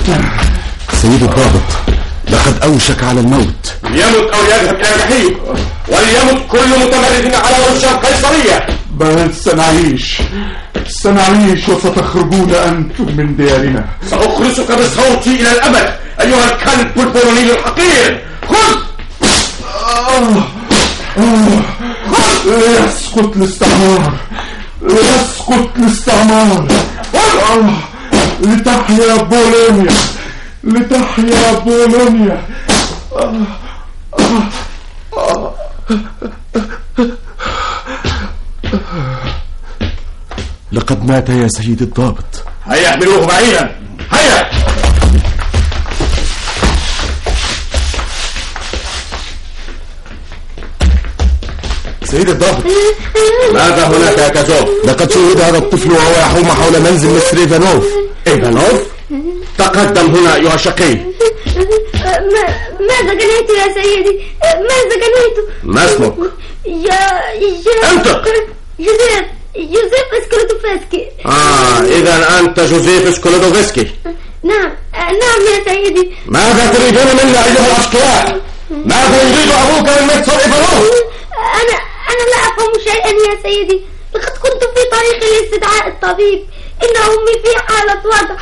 سيد الضابط، لقد أوشك على الموت. ليمت أو يذهب إلى الجحيم، وليمت كل متمرد على وش القيصرية. بل سنعيش وستخرجون أنتم من ديارنا. سأخرسك بصوتي إلى الأبد أيها الكلب البولوني الحقير. خذ. يسقط الاستعمار. لتحيا بولونيا. لقد مات يا سيد الضابط. هيا احملوه بعيدا. هيا. سيد الضابط، ماذا هناك يا كازوف؟ لقد شوهد هذا الطفل وهو يحوم حول منزل مستر إيفانوف. تقدم هنا أيها الشقي. ماذا جنيت يا سيدي؟ ماذا جنيت؟ ما اسمك؟ انطق. جوزيف سكولودوفسكي. إذا أنت جوزيف سكولودوفسكي. نعم يا سيدي. ماذا تريدون منا أيها الأشقياء؟ ماذا يريد أبوك من مستر إيفانوف؟ أنا لا أفهم شيئا يا سيدي. لقد كنت في طريق لاستدعاء الطبيب. إن أمي في حالة وضع.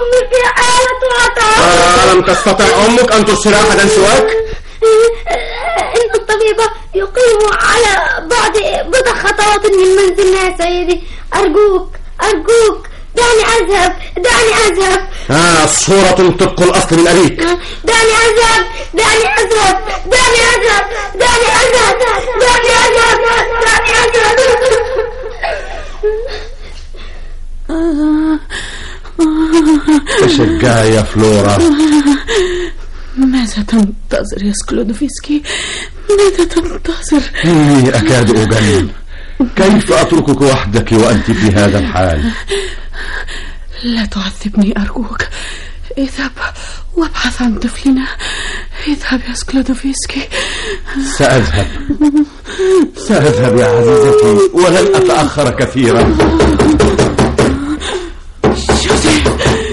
ألم تستطع أمك أن ترسل أحدا سواك؟ إن الطبيب يقيم على بعد بضع خطوات من منزلنا يا سيدي. أرجوك دعني أذهب. صورة طبق الأصل من أبيك. دعني أذهب. تشجعي يا فلورا. ماذا تنتظر يا سكولودوفسكي؟ ماذا تنتظر؟ إني أكاد أجنن. كيف أتركك وحدك وأنت في هذا الحال؟ لا تعذبني أرجوك. اذهب وابحث عن طفلنا. اذهب يا سكولودوفسكي. سأذهب يا عزيزتي ولن أتأخر كثيرا. جوزيف،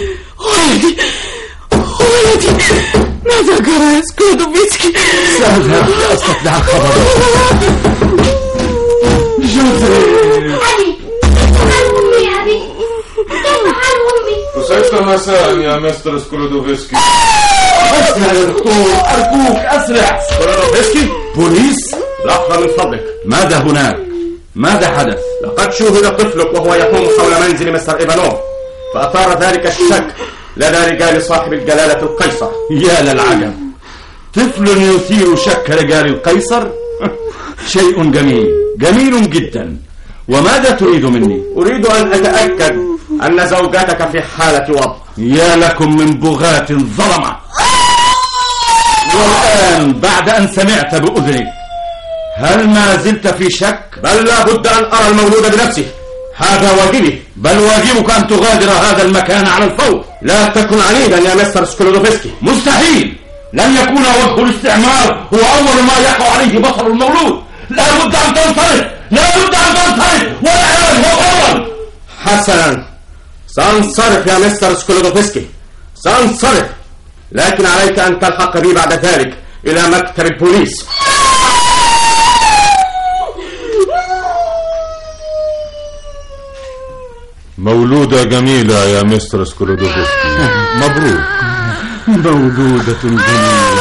ولدي، ماذا جرى يا سكولودوفسكي؟ سأذهب لأستطلع الخبر. جوزيف. أبي كيف حال أمي؟ وسيفنا مساء يا مستر سكولودوفسكي. أسرع يا دكتور، أرجوك أسرع. سكولودوفسكي؟ بوليس؟ لحظة من فضلك. ماذا هناك؟ ماذا حدث؟ لقد شوهد طفلك وهو يحوم حول منزل مستر إيفانوف، فأثار ذلك الشك لدى رجال صاحب الجلالة القيصر. يا للعجب، طفل يثير شك رجال القيصر. شيء جميل جدا. وماذا تريد مني؟ أريد أن أتأكد أن زوجتك في حالة وضع. يا لكم من بغاة ظلمة. والآن بعد أن سمعت بأذنك، هل ما زلت في شك؟ بل لا بد أن أرى المولود بنفسه، هذا واجبي. بل واجبك أن تغادر هذا المكان على الفور. لا تكن عنيدا يا مستر سكولودوفسكي. مستحيل. لن يكون وجه الاستعمار هو أول ما يقع عليه بصر المولود. لا بد أن تنصرف، والعلاج هو أول. حسنا، سأنصرف يا مستر سكولودوفسكي، سأنصرف، لكن عليك أن تلحق بي بعد ذلك إلى مكتب البوليس. مولودة جميلة يا مستر سكولودوفسكي. مبروك. مولودة جميلة.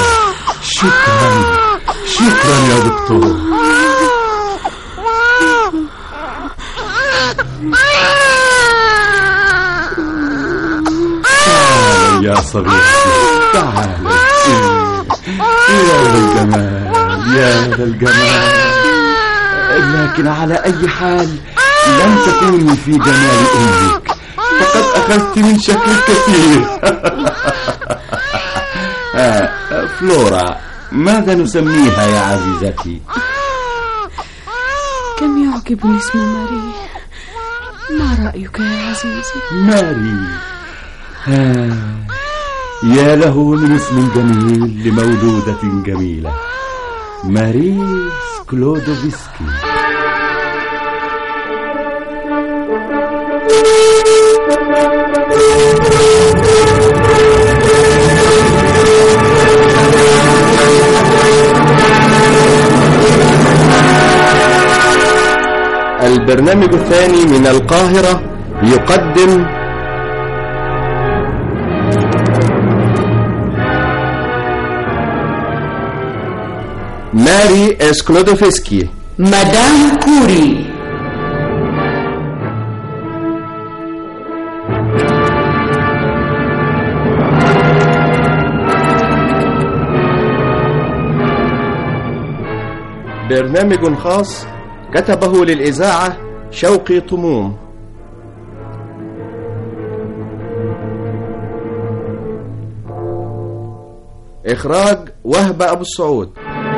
شكرا يا دكتور. تعال يا صديقي، تعال. يا للجمال. لكن على أي حال لن تكوني في جمال أمك، فقد أخذت من شكل كثير. فلورا، ماذا نسميها يا عزيزتي؟ كم يعجبني اسم ماري. ما رأيك يا عزيزي؟ ماري. يا له من اسم جميل لمولودة جميلة. ماري سكولودوفسكي. البرنامج الثاني من القاهرة يقدم ماري سكلودوفسكي مدام كوري. برنامج خاص كتبه للإذاعة شوقي طموم. إخراج وهب أبو السعود.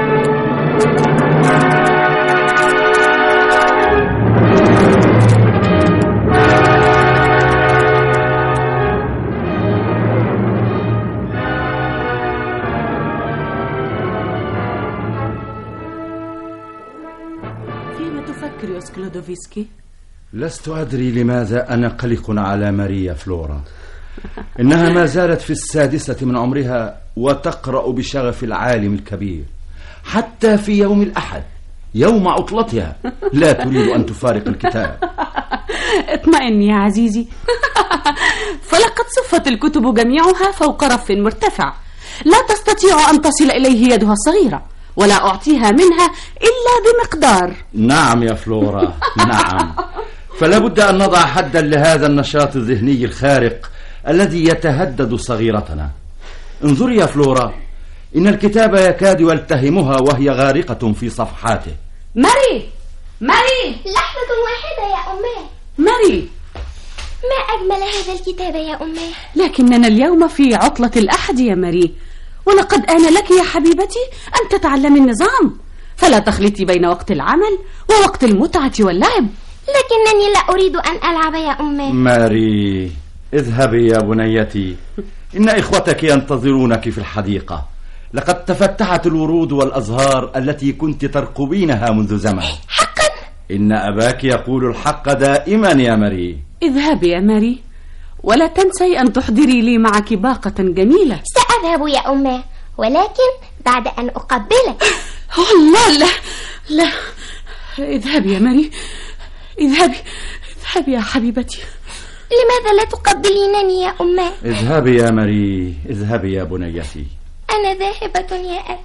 سكلودوفسكي؟ لست أدري لماذا أنا قلق على ماريا فلورا. إنها ما زالت في 6 من عمرها وتقرأ بشغف العالم الكبير، حتى في يوم الأحد يوم عطلتها لا تريد أن تفارق الكتاب. اطمئن يا عزيزي. فلقد صفت الكتب جميعها فوق رف مرتفع لا تستطيع أن تصل إليه يدها الصغيرة، ولا أعطيها منها إلا بمقدار. نعم يا فلورا، نعم. فلا بد أن نضع حدا لهذا النشاط الذهني الخارق الذي يتهدد صغيرتنا. انظري يا فلورا، إن الكتاب يكاد يلتهمها وهي غارقة في صفحاته. ماري، ماري، لحظة واحدة يا أماه. ماري، ما أجمل هذا الكتاب يا أماه. لكننا اليوم في عطلة الأحد يا ماري، ولقد آن لك يا حبيبتي أن تتعلمي النظام، فلا تخلطي بين وقت العمل ووقت المتعة واللعب. لكنني لا أريد أن ألعب يا أمي. ماري، اذهبي يا بنيتي، إن إخوتك ينتظرونك في الحديقة. لقد تفتحت الورود والأزهار التي كنت ترقبينها منذ زمن. حقا؟ إن أباك يقول الحق دائما يا ماري. اذهبي يا ماري، ولا تنسي أن تحضري لي معك باقة جميلة. سأذهب يا أمي، ولكن بعد أن أقبلك. لا لا لا، اذهبي يا ماري، اذهبي يا حبيبتي. لماذا لا تقبلينني يا أمي؟ اذهبي يا ماري، اذهبي يا بنيتي. أنا ذاهبة يا أبي.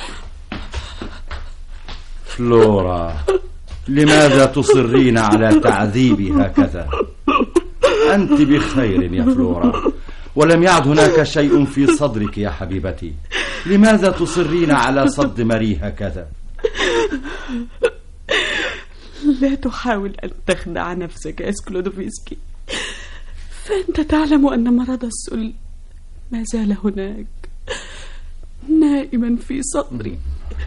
فلورا، لماذا تصرين على تعذيبي هكذا؟ أنت بخير يا فلورا، ولم يعد هناك شيء في صدرك يا حبيبتي. لماذا تصرين على صد ماري هكذا؟ لا تحاول أن تخدع نفسك يا سكلودوفسكي، فأنت تعلم أن مرض السل ما زال هناك نائما في صدري،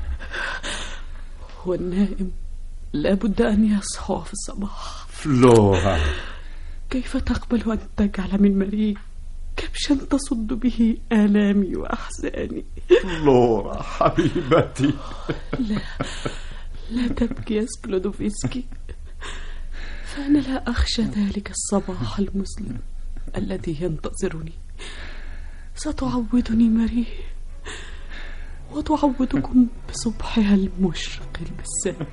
والنائم لا بد أن يصحو في الصباح. فلورا، كيف تقبل أن تجعل من ماري كبشا تصد به آلامي وأحزاني؟ فلورا حبيبتي. لا تبكي يا سكلودوفسكي، فأنا لا أخشى ذلك الصباح المظلم الذي ينتظرني. ستعوضني ماري وتعوضكم بصبحها المشرق البسام.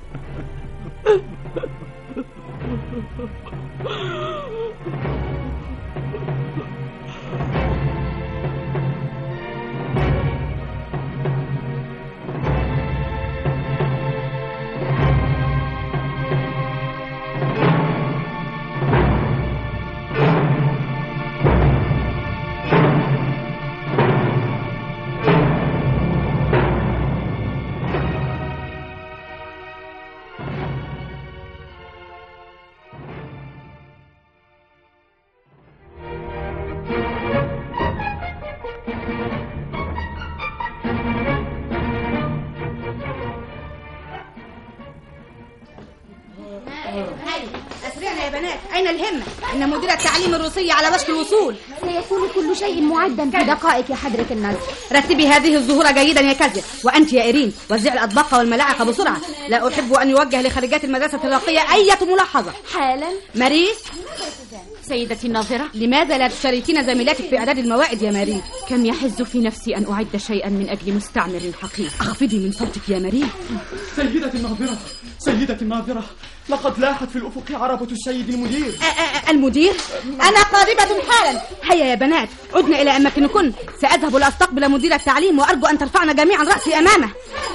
أسرعنا يا بنات، أين الهمة؟ إن مدير التعليم الروسي على وشك الوصول. سيكون كل شيء معدا في دقائق يا حضرة الناظر. رتبي هذه الزهور جيدا يا كازيا، وأنت يا إيرين وزعي الأطباق والملاعق بسرعة. لا أحب أن يوجه لخارجات المدرسة الراقية أي ملاحظة. حالا. ماري، سيدتي الناظرة. لماذا لا تشاركين زميلاتك في إعداد الموائد يا ماري؟ كم يحز في نفسي أن أعد شيئا من أجل مستعمر حقيقي. أخفضي من صوتك يا ماري. سيدتي الناظرة، سيدتي الناظرة، لقد لاحت في الأفق عربة السيد المدير. المدير؟ أنا قادمة حالا. هيا يا بنات، عدنا إلى أماكنكن. سأذهب لأستقبل مدير التعليم وأرجو أن ترفعن جميعا رأسي أمامه.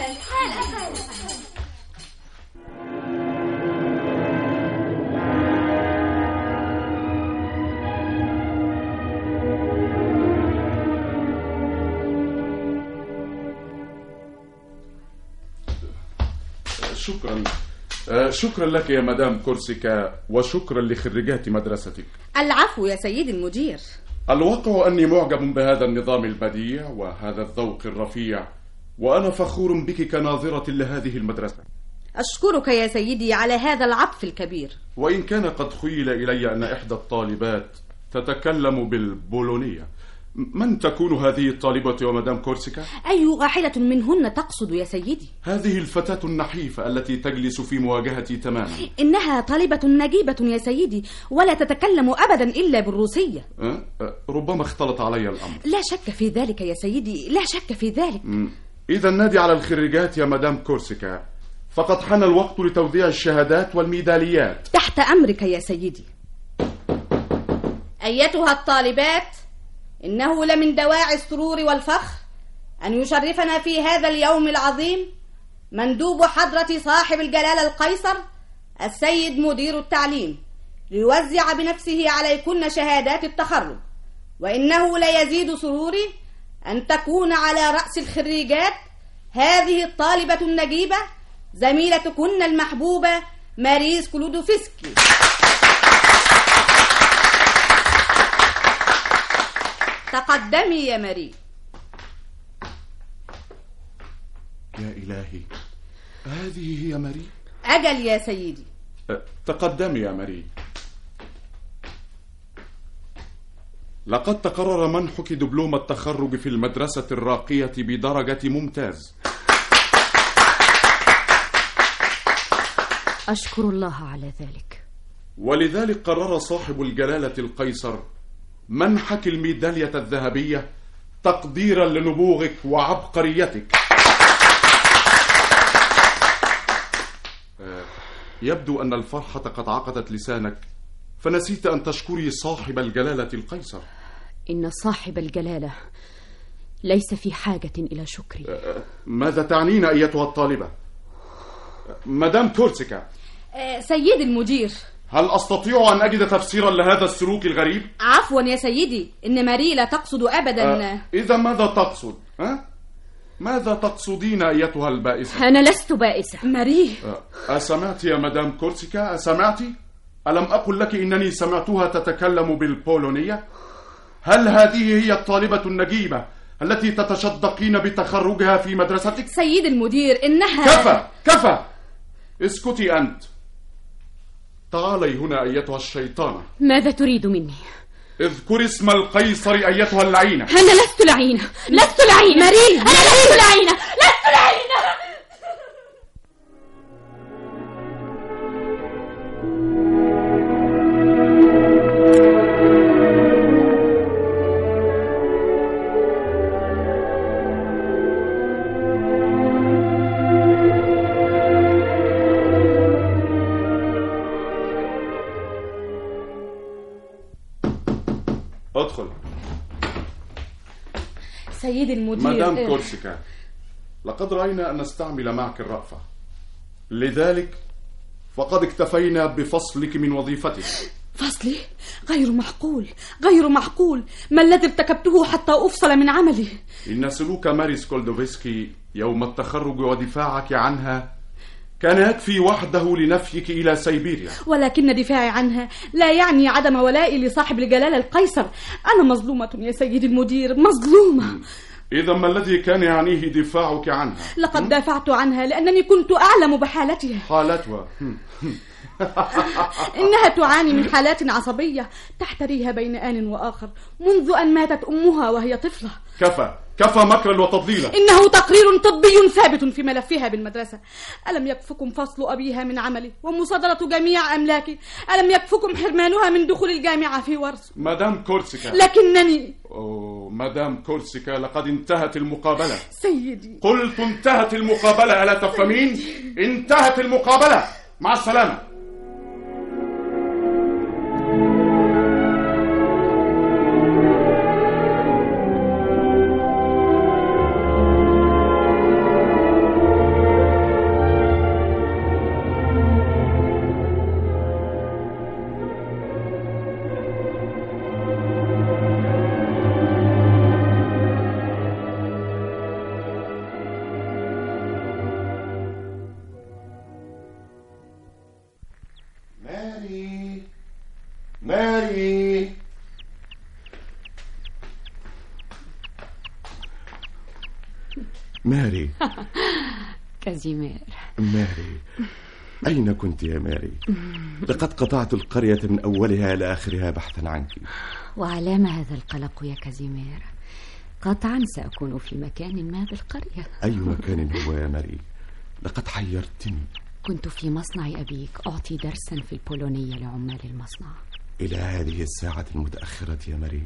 شكرا لك يا مدام كورسيكا، وشكرا لخريجات مدرستك. العفو يا سيدي المدير. الواقع أني معجب بهذا النظام البديع وهذا الذوق الرفيع، وأنا فخور بك كناظرة لهذه المدرسة. أشكرك يا سيدي على هذا العطف الكبير. وإن كان قد خيل إلي أن إحدى الطالبات تتكلم بالبولونية، من تكون هذه الطالبة يا مدام كورسيكا؟ أي واحدة منهن تقصد يا سيدي؟ هذه الفتاة النحيفة التي تجلس في مواجهتي تماما. إنها طالبة نجيبة يا سيدي، ولا تتكلم أبدا إلا بالروسية. ربما اختلط علي الأمر. لا شك في ذلك يا سيدي، لا شك في ذلك. إذا نادي على الخريجات يا مدام كورسيكا، فقد حان الوقت لتوزيع الشهادات والميداليات. تحت أمرك يا سيدي. أيتها الطالبات، إنه لمن دواعي السرور والفخر أن يشرفنا في هذا اليوم العظيم مندوب حضرة صاحب الجلالة القيصر السيد مدير التعليم، ليوزع بنفسه عليكن شهادات التخرج. وإنه ليزيد سروري أن تكون على رأس الخريجات هذه الطالبة النجيبة زميلتكن المحبوبة ماري سكلودوفسكي. تقدمي يا ماري. يا إلهي، هذه هي ماري؟ أجل يا سيدي. تقدمي يا ماري. لقد تقرر منحك دبلوم التخرج في المدرسة الراقية بدرجة ممتاز. أشكر الله على ذلك. ولذلك قرر صاحب الجلالة القيصر منحك الميدالية الذهبية تقديرا لنبوغك وعبقريتك. يبدو أن الفرحة قد عقدت لسانك، فنسيت أن تشكري صاحب الجلالة القيصر. إن صاحب الجلالة ليس في حاجة إلى شكري. ماذا تعنين أيتها الطالبة؟ مدام كورسيكا. سيد المدير، هل أستطيع أن أجد تفسيرا لهذا السلوك الغريب؟ عفوا يا سيدي، إن ماري لا تقصد أبدا. إذا ماذا تقصد؟ ماذا تقصدين أيتها البائسة؟ أنا لست بائسة ماري. أسمعت يا مدام كورسيكا؟ أسمعت؟ ألم أقل لك إنني سمعتها تتكلم بالبولونية؟ هل هذه هي الطالبة النجيبة التي تتشدقين بتخرجها في مدرستك؟ سيد المدير، إنها... كفى اسكتي أنت. تعالي هنا أيتها الشيطانة. ماذا تريد مني؟ اذكري اسم القيصر أيتها اللعينة. أنا لست لعينة، لست لعينة ماري. أنا لست لعينة، لست لعينة. ادخل. سيد المدير. مدام كورسيكا، لقد رأينا أن نستعمل معك الرأفة، لذلك فقد اكتفينا بفصلك من وظيفتك. فصلي؟ غير معقول، غير معقول. ما الذي ارتكبته حتى أفصل من عملي؟ إن سلوك ماري سكولدوفسكي يوم التخرج ودفاعك عنها كان يكفي وحده لنفيك إلى سيبيريا. ولكن دفاعي عنها لا يعني عدم ولائي لصاحب الجلالة القيصر. أنا مظلومة يا سيد المدير، مظلومة. إذا ما الذي كان يعنيه دفاعك عنها؟ لقد دافعت عنها لأنني كنت أعلم بحالتها. حالتها؟ إنها تعاني من حالات عصبية تحتريها بين آن وآخر منذ أن ماتت أمها وهي طفلة. كفى مكرا وتضليلا. إنه تقرير طبي ثابت في ملفها بالمدرسة. ألم يكفكم فصل أبيها من عمله ومصادرة جميع أملاكه؟ ألم يكفكم حرمانها من دخول الجامعة في ورسو؟ مدام كورسيكا. لكنني مدام كورسيكا، لقد انتهت المقابلة. سيدي، قلت انتهت المقابلة، ألا تفهمين؟ انتهت المقابلة، مع السلامة. ماري ماري كازيمير. ماري، أين كنت يا ماري؟ لقد قطعت القرية من أولها إلى آخرها بحثا عنك. وعلام هذا القلق يا كازيمير؟ قطعا سأكون في مكان ما بالقرية. أي مكان هو يا ماري؟ لقد حيرتني. كنت في مصنع أبيك أعطي درسا في البولونية لعمال المصنع. إلى هذه الساعة المتأخرة يا ماري؟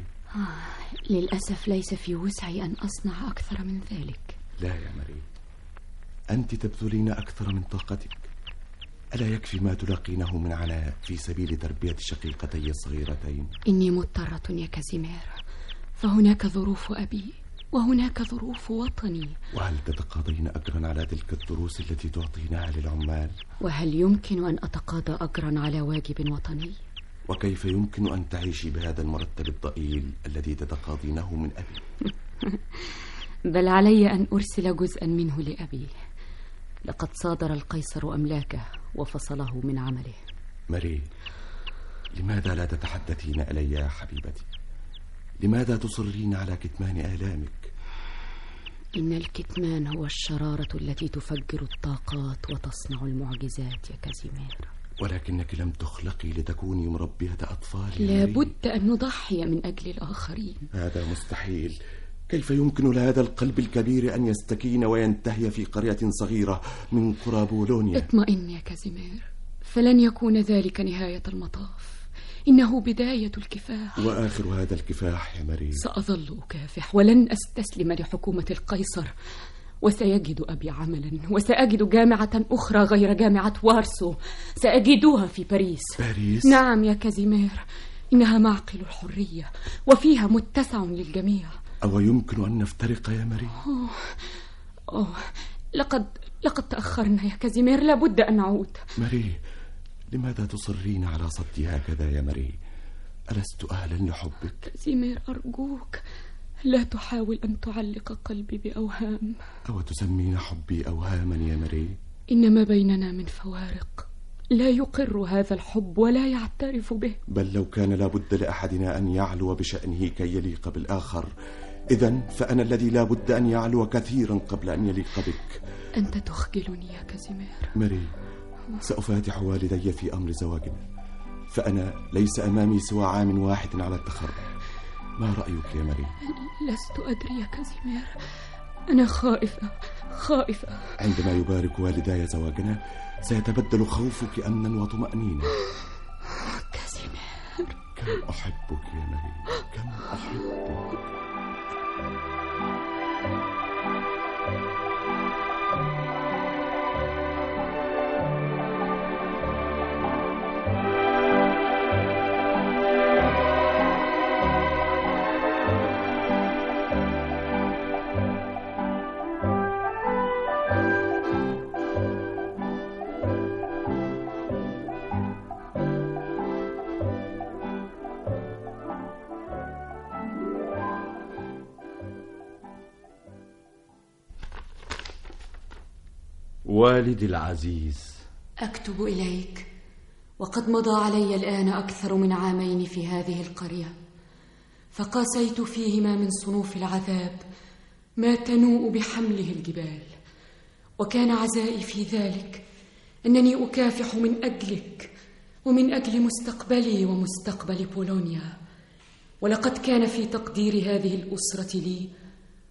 للأسف ليس في وسعي أن أصنع أكثر من ذلك. لا يا ماري، أنت تبذلين أكثر من طاقتك. ألا يكفي ما تلاقينه من عناء في سبيل تربية شقيقتي الصغيرتين؟ إني مضطرة يا كازيمير، فهناك ظروف أبي وهناك ظروف وطني. وهل تتقاضين أجرا على تلك الدروس التي تعطينها للعمال؟ وهل يمكن أن أتقاضى أجرا على واجب وطني؟ وكيف يمكن أن تعيشي بهذا المرتب الضئيل الذي تتقاضينه من أبي؟ بل علي أن أرسل جزءا منه لأبي. لقد صادر القيصر أملاكه وفصله من عمله. ماري، لماذا لا تتحدثين إلي يا حبيبتي؟ لماذا تصرين على كتمان آلامك؟ إن الكتمان هو الشرارة التي تفجر الطاقات وتصنع المعجزات يا كازيمير. ولكنك لم تخلقي لتكوني مربية أطفال. لا بد أن نضحي من أجل الآخرين. هذا مستحيل. كيف يمكن لهذا القلب الكبير أن يستكين وينتهي في قرية صغيرة من قرى بولونيا؟ اطمئن يا كازيمير، فلن يكون ذلك نهاية المطاف، إنه بداية الكفاح. وآخر هذا الكفاح يا ماري؟ سأظل أكافح ولن أستسلم لحكومة القيصر، وسيجد أبي عملا، وسأجد جامعة أخرى غير جامعة وارسو، سأجدها في باريس. باريس؟ نعم يا كازيمير، إنها معقل الحرية وفيها متسع للجميع. أو يمكن أن نفترق يا ماري؟ لقد تأخرنا يا كازيمير، لابد أن نعود. ماري، لماذا تصرين على صدي هكذا يا ماري؟ ألست أهلا لحبك؟ كازيمير أرجوك، لا تحاول أن تعلق قلبي بأوهام. أو تسمين حبي أوهاما يا ماري؟ إن ما بيننا من فوارق لا يقر هذا الحب ولا يعترف به. بل لو كان لابد لأحدنا أن يعلو بشأنه كي يليق بالآخر، إذن فأنا الذي لابد أن يعلو كثيرا قبل أن يليق بك. أنت تخجلني يا كازيمير. ماري، سأفاتح والدي في أمر زواجنا، فأنا ليس أمامي سوى عام واحد على التخرج. ما رأيك يا ماري؟ لست أدري يا كازيمير، أنا خائفة. عندما يبارك والداي زواجنا سيتبدل خوفك أمنا وطمأنينة. كازيمير، كم أحبك يا ماري، كم أحبك. والدي العزيز، أكتب إليك وقد مضى علي الآن أكثر من عامين في هذه القرية، فقاسيت فيهما من صنوف العذاب ما تنوء بحمله الجبال، وكان عزائي في ذلك أنني أكافح من أجلك ومن أجل مستقبلي ومستقبل بولونيا. ولقد كان في تقدير هذه الأسرة لي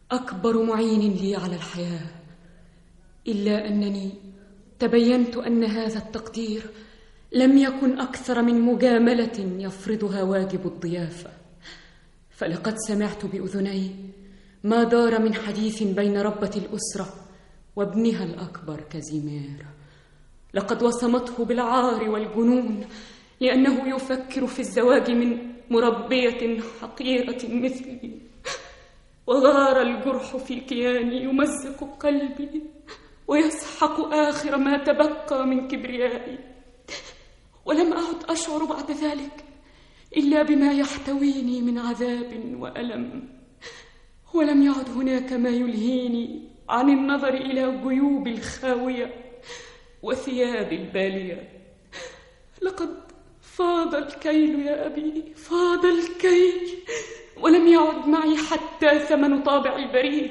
أكبر معين لي على الحياة، إلا أنني تبينت أن هذا التقدير لم يكن أكثر من مجاملة يفرضها واجب الضيافة. فلقد سمعت بأذني ما دار من حديث بين ربة الأسرة وابنها الأكبر كازيمير. لقد وصمته بالعار والجنون لأنه يفكر في الزواج من مربية حقيرة مثلي، وغار الجرح في كياني يمزق قلبي ويسحق آخر ما تبقى من كبريائي. ولم أعد أشعر بعد ذلك إلا بما يحتويني من عذاب وألم، ولم يعد هناك ما يلهيني عن النظر إلى جيوب الخاوية وثياب البالية. لقد فاض الكيل يا أبي، فاض الكيل، ولم يعد معي حتى ثمن طابع البريد.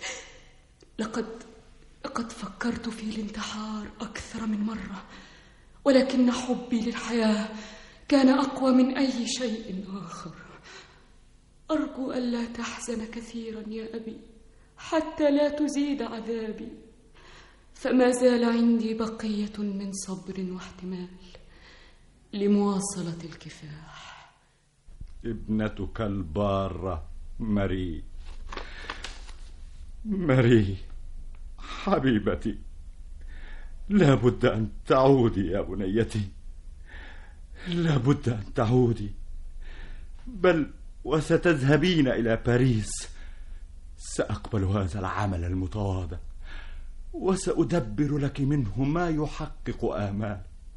لقد فكرت في الانتحار أكثر من مرة، ولكن حبي للحياة كان أقوى من أي شيء آخر. أرجو ألا تحزن كثيرا يا أبي حتى لا تزيد عذابي، فما زال عندي بقية من صبر واحتمال لمواصلة الكفاح. ابنتك البارة ماري، ماري حبيبتي، لا بد أن تعودي يا بنيتي، لا بد أن تعودي، بل وستذهبين إلى باريس. سأقبل هذا العمل المتواضع وسأدبر لك منه ما يحقق آمال.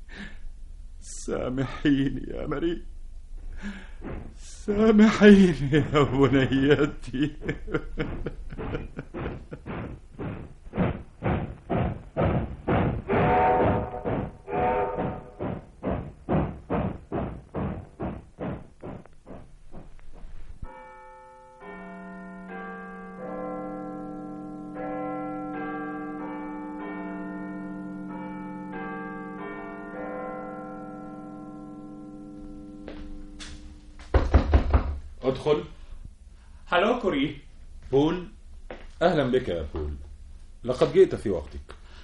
سامحيني يا ماري، سامحيني يا بنيتي. ادخل. هلو كوري. بول، أهلا بك يا بول، لقد جئت في وقتك.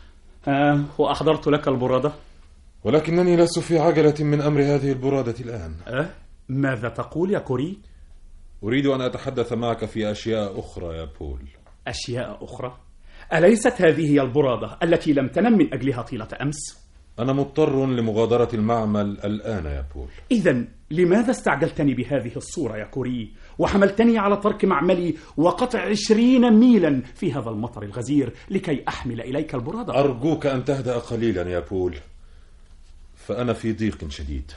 وأحضرت لك البرادة، ولكنني لست في عجلة من أمر هذه البرادة الآن. ماذا تقول يا كوري؟ أريد أن أتحدث معك في أشياء أخرى يا بول. أشياء أخرى؟ أليست هذه هي البرادة التي لم تنم من أجلها طيلة أمس؟ أنا مضطر لمغادرة المعمل الآن يا بول. إذن لماذا استعجلتني بهذه الصورة يا كوري وحملتني على ترك معملي وقطع 20 ميلا في هذا المطر الغزير لكي أحمل إليك البرادة؟ أرجوك أن تهدأ قليلا يا بول، فأنا في ضيق شديد.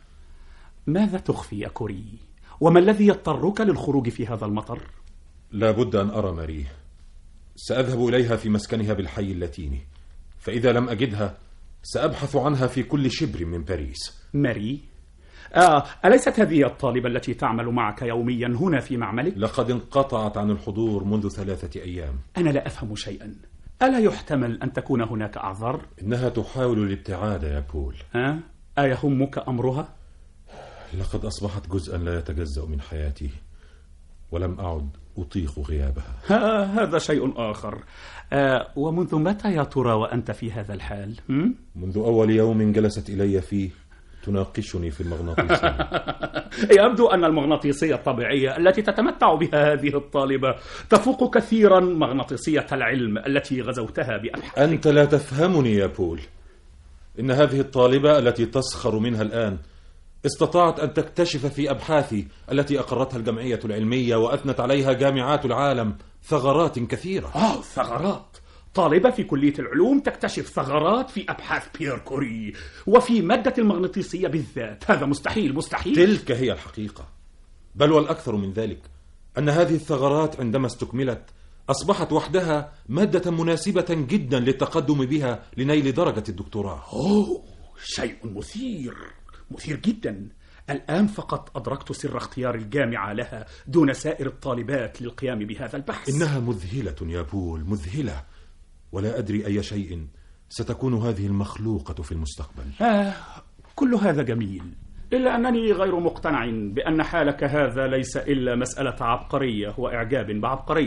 ماذا تخفي يا كوري؟ وما الذي يضطرك للخروج في هذا المطر؟ لا بد أن أرى ماري. سأذهب إليها في مسكنها بالحي اللاتيني، فإذا لم أجدها سأبحث عنها في كل شبر من باريس. ماري؟ أليست هذه الطالبة التي تعمل معك يوميا هنا في معملك؟ لقد انقطعت عن الحضور منذ 3 أيام. أنا لا أفهم شيئا. ألا يحتمل أن تكون هناك أعذار؟ إنها تحاول الابتعاد يا بول. أيهمك أمرها؟ لقد أصبحت جزءا لا يتجزأ من حياتي، ولم أعد أطيق غيابها. هذا شيء آخر. ومنذ متى يا ترى وأنت في هذا الحال؟ منذ أول يوم جلست إلي فيه تناقشني في المغناطيسية. يبدو أن المغناطيسية الطبيعية التي تتمتع بها هذه الطالبة تفوق كثيرا مغناطيسية العلم التي غزوتها بأبحاثك. أنت لا تفهمني يا بول. إن هذه الطالبة التي تسخر منها الآن استطاعت أن تكتشف في أبحاثي التي أقرتها الجمعية العلمية وأثنت عليها جامعات العالم ثغرات كثيرة. ثغرات؟ طالبة في كلية العلوم تكتشف ثغرات في أبحاث بيير كوري وفي مادة المغناطيسية بالذات؟ هذا مستحيل. مستحيل. تلك هي الحقيقة، بل والأكثر من ذلك أن هذه الثغرات عندما استكملت أصبحت وحدها مادة مناسبة جدا للتقدم بها لنيل درجة الدكتوراه. شيء مثير جدا. الآن فقط أدركت سر اختيار الجامعة لها دون سائر الطالبات للقيام بهذا البحث. إنها مذهلة يا بول، مذهلة، ولا أدري أي شيء ستكون هذه المخلوقة في المستقبل. كل هذا جميل، إلا أنني غير مقتنع بأن حالك هذا ليس إلا مسألة عبقرية وإعجاب بعبقرية.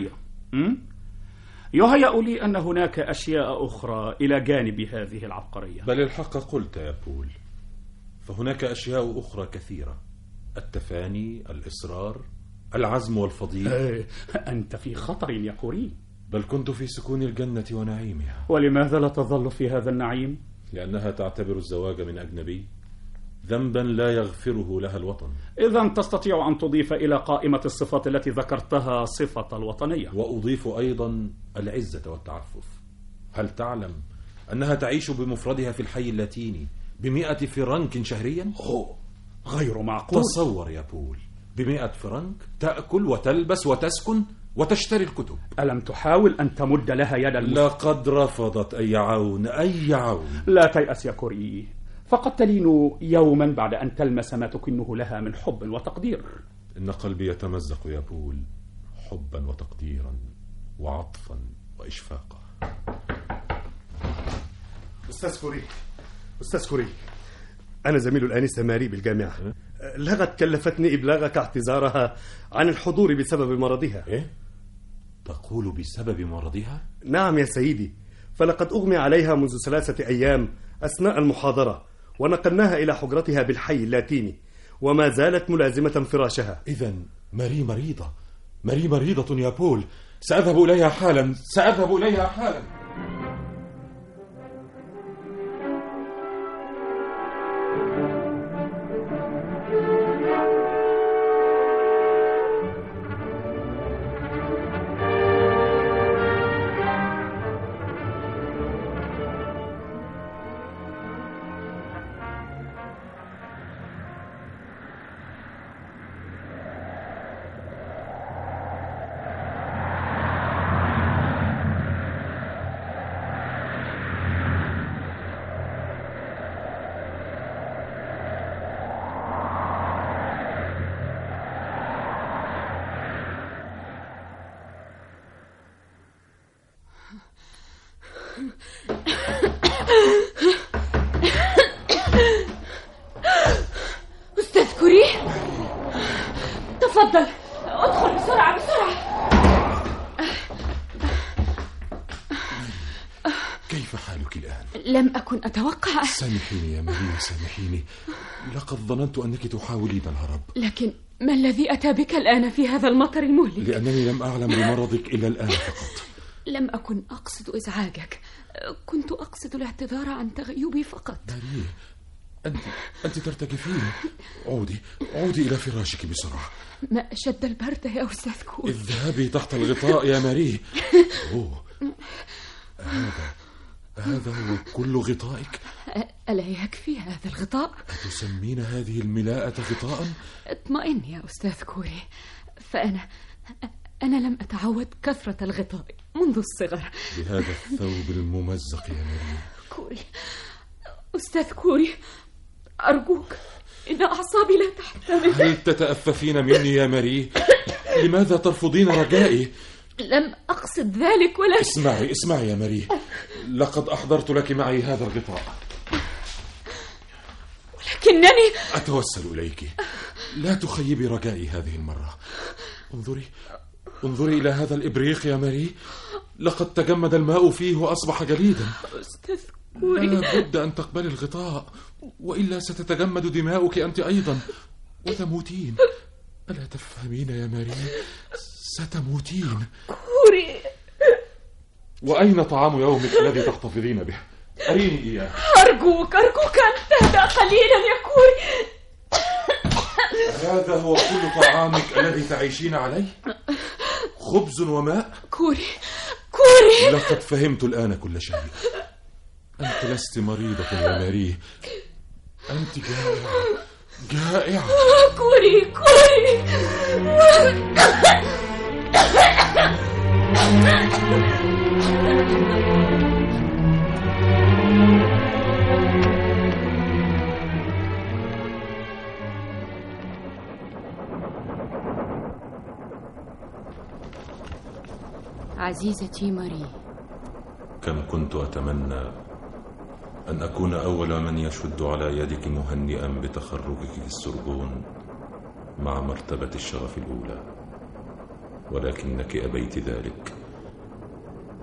يهيأ لي أن هناك أشياء أخرى إلى جانب هذه العبقرية. بل الحق قلت يا بول، فهناك أشياء أخرى كثيرة: التفاني، الإصرار، العزم والفضيلة. أنت في خطر يا كوري. بل كنت في سكون الجنة ونعيمها. ولماذا لا تظل في هذا النعيم؟ لأنها تعتبر الزواج من أجنبي ذنبا لا يغفره لها الوطن. إذا تستطيع أن تضيف إلى قائمة الصفات التي ذكرتها صفة الوطنية. وأضيف أيضا العزة والتعفف. هل تعلم أنها تعيش بمفردها في الحي اللاتيني ب100 فرنك شهريا؟ غير معقول. تصور يا بول، ب100 فرنك تأكل وتلبس وتسكن وتشتري الكتب. ألم تحاول أن تمد لها يدا؟ لقد رفضت أي عون، أي عون. لا تيأس يا كوري، فقد تلين يوما بعد أن تلمس ما تكنه لها من حب وتقدير. إن قلبي يتمزق يا بول، حبا وتقديرا وعطفا وإشفاقا. أستاذ كوري، أنا زميل الآنسة ماري بالجامعة. لقد كلفتني إبلاغك اعتذارها عن الحضور بسبب مرضها. إيه؟ تقول بسبب مرضها؟ نعم يا سيدي، فلقد أغمي عليها منذ 3 أيام أثناء المحاضرة، ونقلناها إلى حجرتها بالحي اللاتيني، وما زالت ملازمة فراشها. إذن ماري مريضة، ماري مريضة يا بول. سأذهب إليها حالا، سأذهب إليها حالا. أستاذ كوري، تفضل ادخل بسرعة بسرعة. كيف حالك الآن؟ لم أكن أتوقع. سامحيني يا ماري، سامحيني، لقد ظننت أنك تحاولين الهرب. لكن ما الذي أتى بك الآن في هذا المطر المهلك؟ لأنني لم أعلم بمرضك إلا الآن فقط. لم أكن أقصد إزعاجك، كنت أقصد الاعتذار عن تغيبي فقط. ماري، أنت ترتجفين. عودي إلى فراشك بسرعة. ما أشد البرد يا أستاذ كوري. اذهبي تحت الغطاء يا ماري. هذا هو كل غطائك؟ ألا يكفي هذا الغطاء؟ أتسمين هذه الملاءة غطاء؟ اطمئن يا أستاذ كوري، فأنا لم أتعود كثرة الغطاء منذ الصغر. بهذا الثوب الممزق يا ماري. كوري، أستاذ كوري، أرجوك، إن أعصابي لا تحتمل. هل تتأففين مني يا ماري؟ لماذا ترفضين رجائي؟ لم أقصد ذلك، ولا... اسمعي يا ماري، لقد أحضرت لك معي هذا الغطاء، ولكنني أتوسل إليك. لا تخيبي رجائي هذه المرة. انظري إلى هذا الإبريق يا ماري، لقد تجمد الماء فيه وأصبح جليدا. أستاذ كوري، لا بد أن تقبلي الغطاء، وإلا ستتجمد دماؤك أنت أيضا وتموتين. ألا تفهمين يا ماري؟ ستموتين. كوري، وأين طعام يومك الذي تحتفظين به؟ أريني إياه. أرجوك أن تهدأ قليلا يا كوري. هذا هو كل طعامك الذي تعيشين عليه؟ خبز وماء؟ كوري، لقد فهمت الآن كل شيء. أنت لست مريضة يا ماري، أنت جائعة. كوري. عزيزتي ماري، كم كنت أتمنى أن أكون أول من يشد على يدك مهنئا بتخرجك في السوربون مع مرتبة الشرف الأولى، ولكنك أبيت ذلك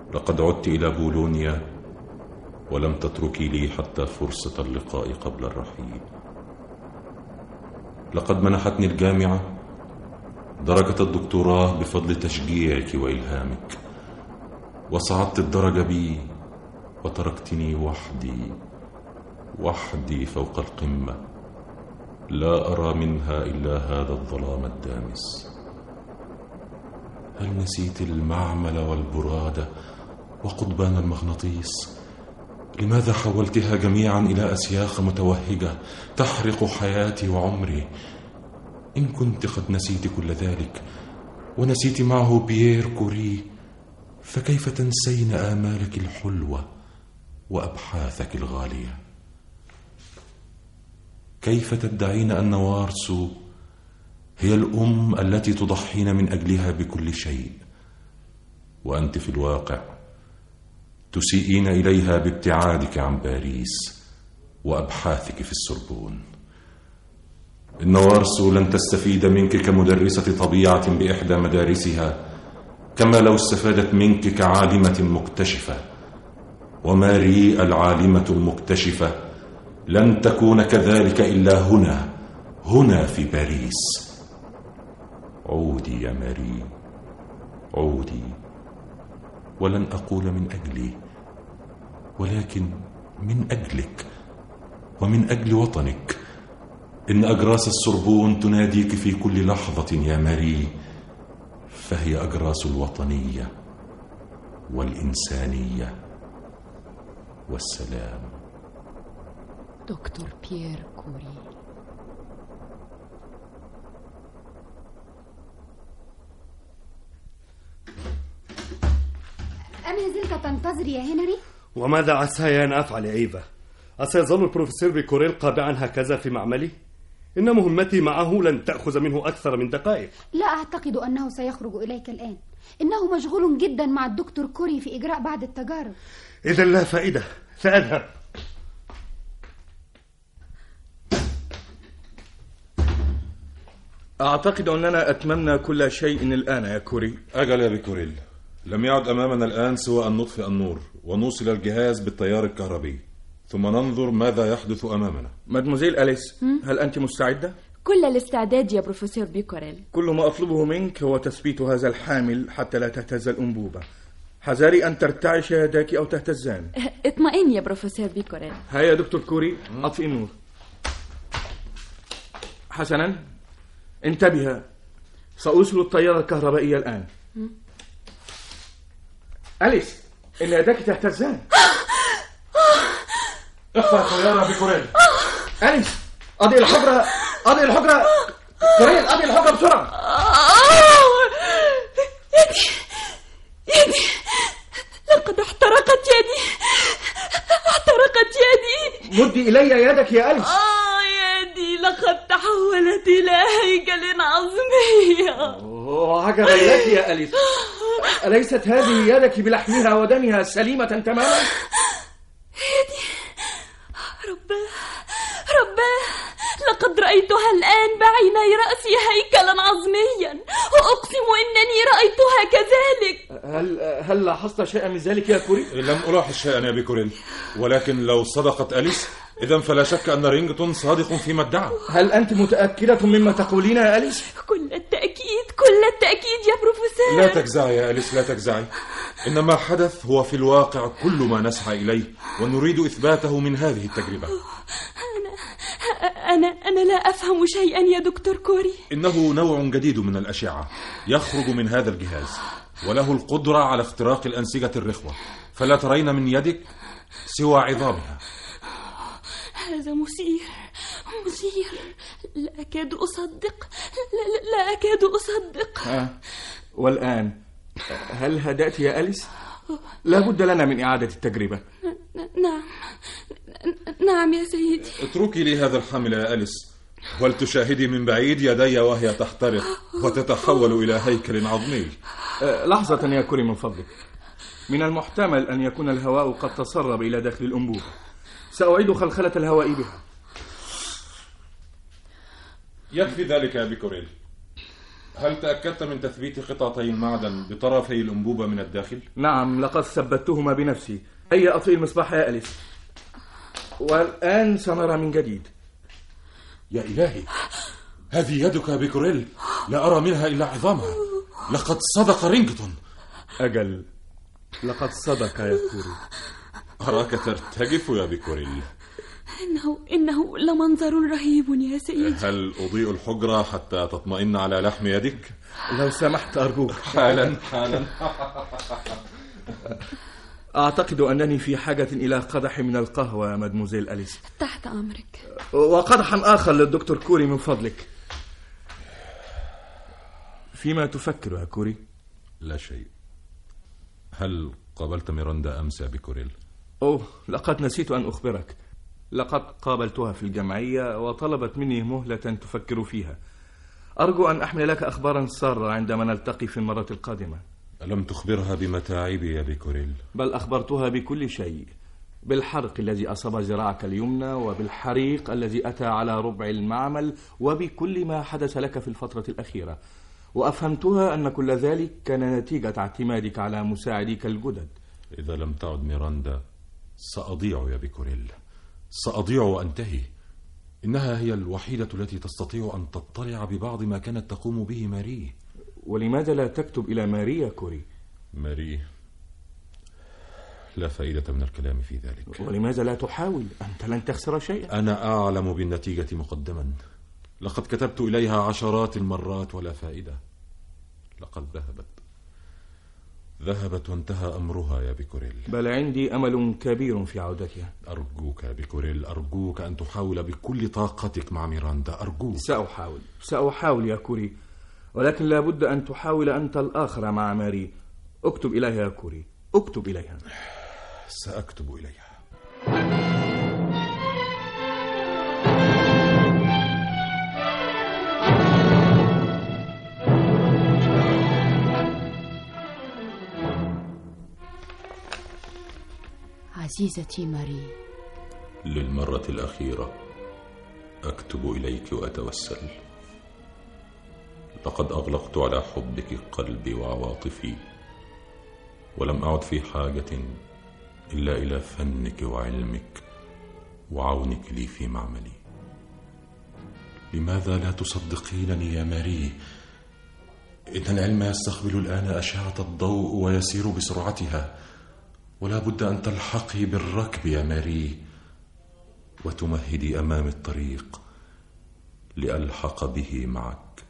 لقد عدت إلى بولونيا ولم تتركي لي حتى فرصة اللقاء قبل الرحيل. لقد منحتني الجامعة درجة الدكتوراه بفضل تشجيعك وإلهامك، وصعدت الدرجة بي وتركتني وحدي فوق القمة، لا أرى منها إلا هذا الظلام الدامس. هل نسيت المعمل والبرادة وقضبان المغناطيس؟ لماذا حولتها جميعا إلى أسياخ متوهجة تحرق حياتي وعمري؟ إن كنت قد نسيت كل ذلك ونسيت معه بيير كوري، فكيف تنسين آمالك الحلوة وأبحاثك الغالية؟ كيف تدعين أن وارسو هي الأم التي تضحين من أجلها بكل شيء، وأنت في الواقع تسيئين إليها بابتعادك عن باريس وأبحاثك في السوربون؟ إن وارسو لن تستفيد منك كمدرسة طبيعة بإحدى مدارسها كما لو استفادت منك كعالمة مكتشفة، وماري العالمة المكتشفة لن تكون كذلك إلا هنا في باريس. عودي يا ماري، عودي، ولن أقول من أجلي ولكن من أجلك ومن أجل وطنك. إن أجراس السوربون تناديك في كل لحظة يا ماري، فهي أجراس الوطنية والإنسانية والسلام. دكتور بيير كوري. أما زلت تنتظر يا هنري؟ وماذا عساي أن أفعل يا إيفا؟ أسيظل البروفيسور بيكوريل قابعا هكذا في معملي؟ إن مهمتي معه لن تأخذ منه أكثر من دقائق. لا أعتقد أنه سيخرج إليك الآن، إنه مشغول جدا مع الدكتور كوري في إجراء بعض التجارب. إذا لا فائدة، سأذهب. أعتقد أننا أتممنا كل شيء الآن يا كوري. أجل يا بيكوريل، لم يعد أمامنا الآن سوى أن نطفئ النور ونوصل الجهاز بالتيار الكهربي، ثم ننظر ماذا يحدث أمامنا. مادموزيل أليس، هل أنت مستعدة؟ كل الاستعداد يا بروفيسور بيكوريل. كل ما أطلبه منك هو تثبيت هذا الحامل حتى لا تهتز الأنبوبة. حذاري أن ترتعش يداك أو تهتزان. اطمئن يا بروفيسور بيكوريل. هيا يا دكتور كوري، أطفئ النور. حسنا، انتبه، سأوصل التيار الكهربائي الآن. أليس، إن يداك تهتزان. اخفى التيار يا بيكوريل. أليس، أضيء الحجرة كوريل، أضيء الحجرة بسرعة. يدي لقد احترقت يدي. مدي إلي يدك يا أليس. يدي لقد تحولت إلى هيكل عظمي. عجبا لك يا أليس، أليست هذه يدك بلحمها ودمها سليمة تماما؟ يدي رباه لقد رأيتها الآن بعيني رأسي هيكلا عظميا، وأقسم أنني رأيتها كذلك. هل لاحظت شيئا من ذلك يا كوري؟ لم ألاحظ شيئا يا بيكوريل، ولكن لو صدقت أليس إذن فلا شك أن رينجتون صادق فيما ادعى. هل أنت متأكدة مما تقولين يا أليس؟ كل التأكيد يا بروفيسور. لا تجزعي يا أليس، لا تجزعي. إن ما حدث هو في الواقع كل ما نسعى إليه ونريد إثباته من هذه التجربة. أنا لا أفهم شيئا يا دكتور كوري. إنه نوع جديد من الأشعة يخرج من هذا الجهاز، وله القدرة على اختراق الأنسجة الرخوة، فلا ترين من يدك سوى عظامها. هذا مثير. لا أكاد أصدق. والآن هل هدأت يا أليس؟ لا بد لنا من إعادة التجربة. نعم يا سيدي. اتركي لي هذا الحمل يا أليس، ولتشاهدي من بعيد يدي وهي تحترق وتتحول إلى هيكل عظمي. لحظة يا كوري من فضلك. من المحتمل أن يكون الهواء قد تسرب إلى داخل الأنبوبة. سأعيد خلخلة الهواء بها. يكفي ذلك يا بيكوريل. هل تأكدت من تثبيت قطعتي المعدن بطرفي الأنبوبة من الداخل؟ نعم، لقد ثبتهما بنفسي. هيا أطفئ المصباح يا أليس، والآن سنرى من جديد. يا إلهي، هذه يدك يا بيكوريل، لا أرى منها إلا عظامها. لقد صدق رينجتون. أجل، لقد صدق يا كوري. أراك ترتجف يا بيكوريل. إنه لمنظر رهيب يا سيدي. هل أضيء الحجرة حتى تطمئن على لحم يدك؟ لو سمحت أرجوك. حالا. أعتقد أنني في حاجة إلى قدح من القهوة يا مادموزيل أليس. تحت أمرك. وقدحا آخر للدكتور كوري من فضلك. فيما تفكر يا كوري؟ لا شيء. هل قابلت ميراندا أمس يا بيكوريل؟ أوه، لقد نسيت أن أخبرك. لقد قابلتها في الجمعية وطلبت مني مهلة تفكر فيها. أرجو أن أحمل لك أخبارا سارة عندما نلتقي في المرة القادمة. ألم تخبرها بمتاعبي يا بيكوريل؟ بل أخبرتها بكل شيء، بالحرق الذي أصاب ذراعك اليمنى، وبالحريق الذي أتى على ربع المعمل، وبكل ما حدث لك في الفترة الأخيرة. وأفهمتها أن كل ذلك كان نتيجة اعتمادك على مساعديك الجدد. إذا لم تعد ميراندا سأضيع يا بيكوريل، سأضيع وأنتهي. إنها هي الوحيدة التي تستطيع أن تطلع ببعض ما كانت تقوم به ماري. ولماذا لا تكتب إلى ماري يا كوري؟ ماري، لا فائدة من الكلام في ذلك. ولماذا لا تحاول؟ أنت لن تخسر شيئا. أنا أعلم بالنتيجة مقدما. لقد كتبت إليها عشرات المرات ولا فائدة. لقد ذهبت وانتهى أمرها يا بيكوريل. بل عندي أمل كبير في عودتها. أرجوك يا بيكوريل، أرجوك أن تحاول بكل طاقتك مع ميراندا، أرجوك. سأحاول يا كوري، ولكن لابد أن تحاول أنت الآخر مع ماري. اكتب إليها يا كوري، اكتب إليها. سأكتب إليها. عزيزتي ماري، للمرة الأخيرة أكتب إليك وأتوسل. لقد أغلقت على حبك قلبي وعواطفي، ولم أعد في حاجة إلا إلى فنك وعلمك وعونك لي في معملي. لماذا لا تصدقينني يا ماري؟ إن العلم يستقبل الآن أشعة الضوء ويسير بسرعتها، ولا بد أن تلحقي بالركب يا ماري وتمهدي أمام الطريق لألحق به معك.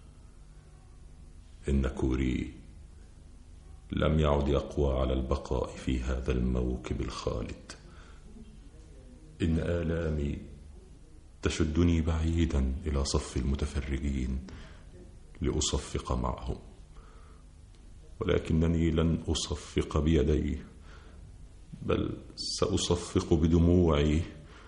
إن كوري لم يعد يقوى على البقاء في هذا الموكب الخالد. إن آلامي تشدني بعيدا إلى صف المتفرجين لأصفق معهم، ولكنني لن أصفق بيدي، بل سأصفق بدموعي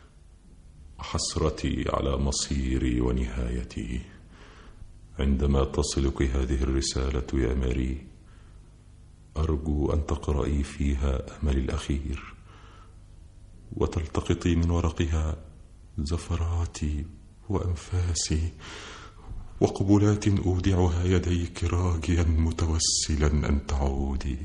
وحسرتي على مصيري ونهايتي. عندما تصلك هذه الرسالة يا ماري، أرجو أن تقرأي فيها أملي الأخير، وتلتقطي من ورقها زفراتي وأنفاسي وقبلات أودعها يديك راجيا متوسلا أن تعودي.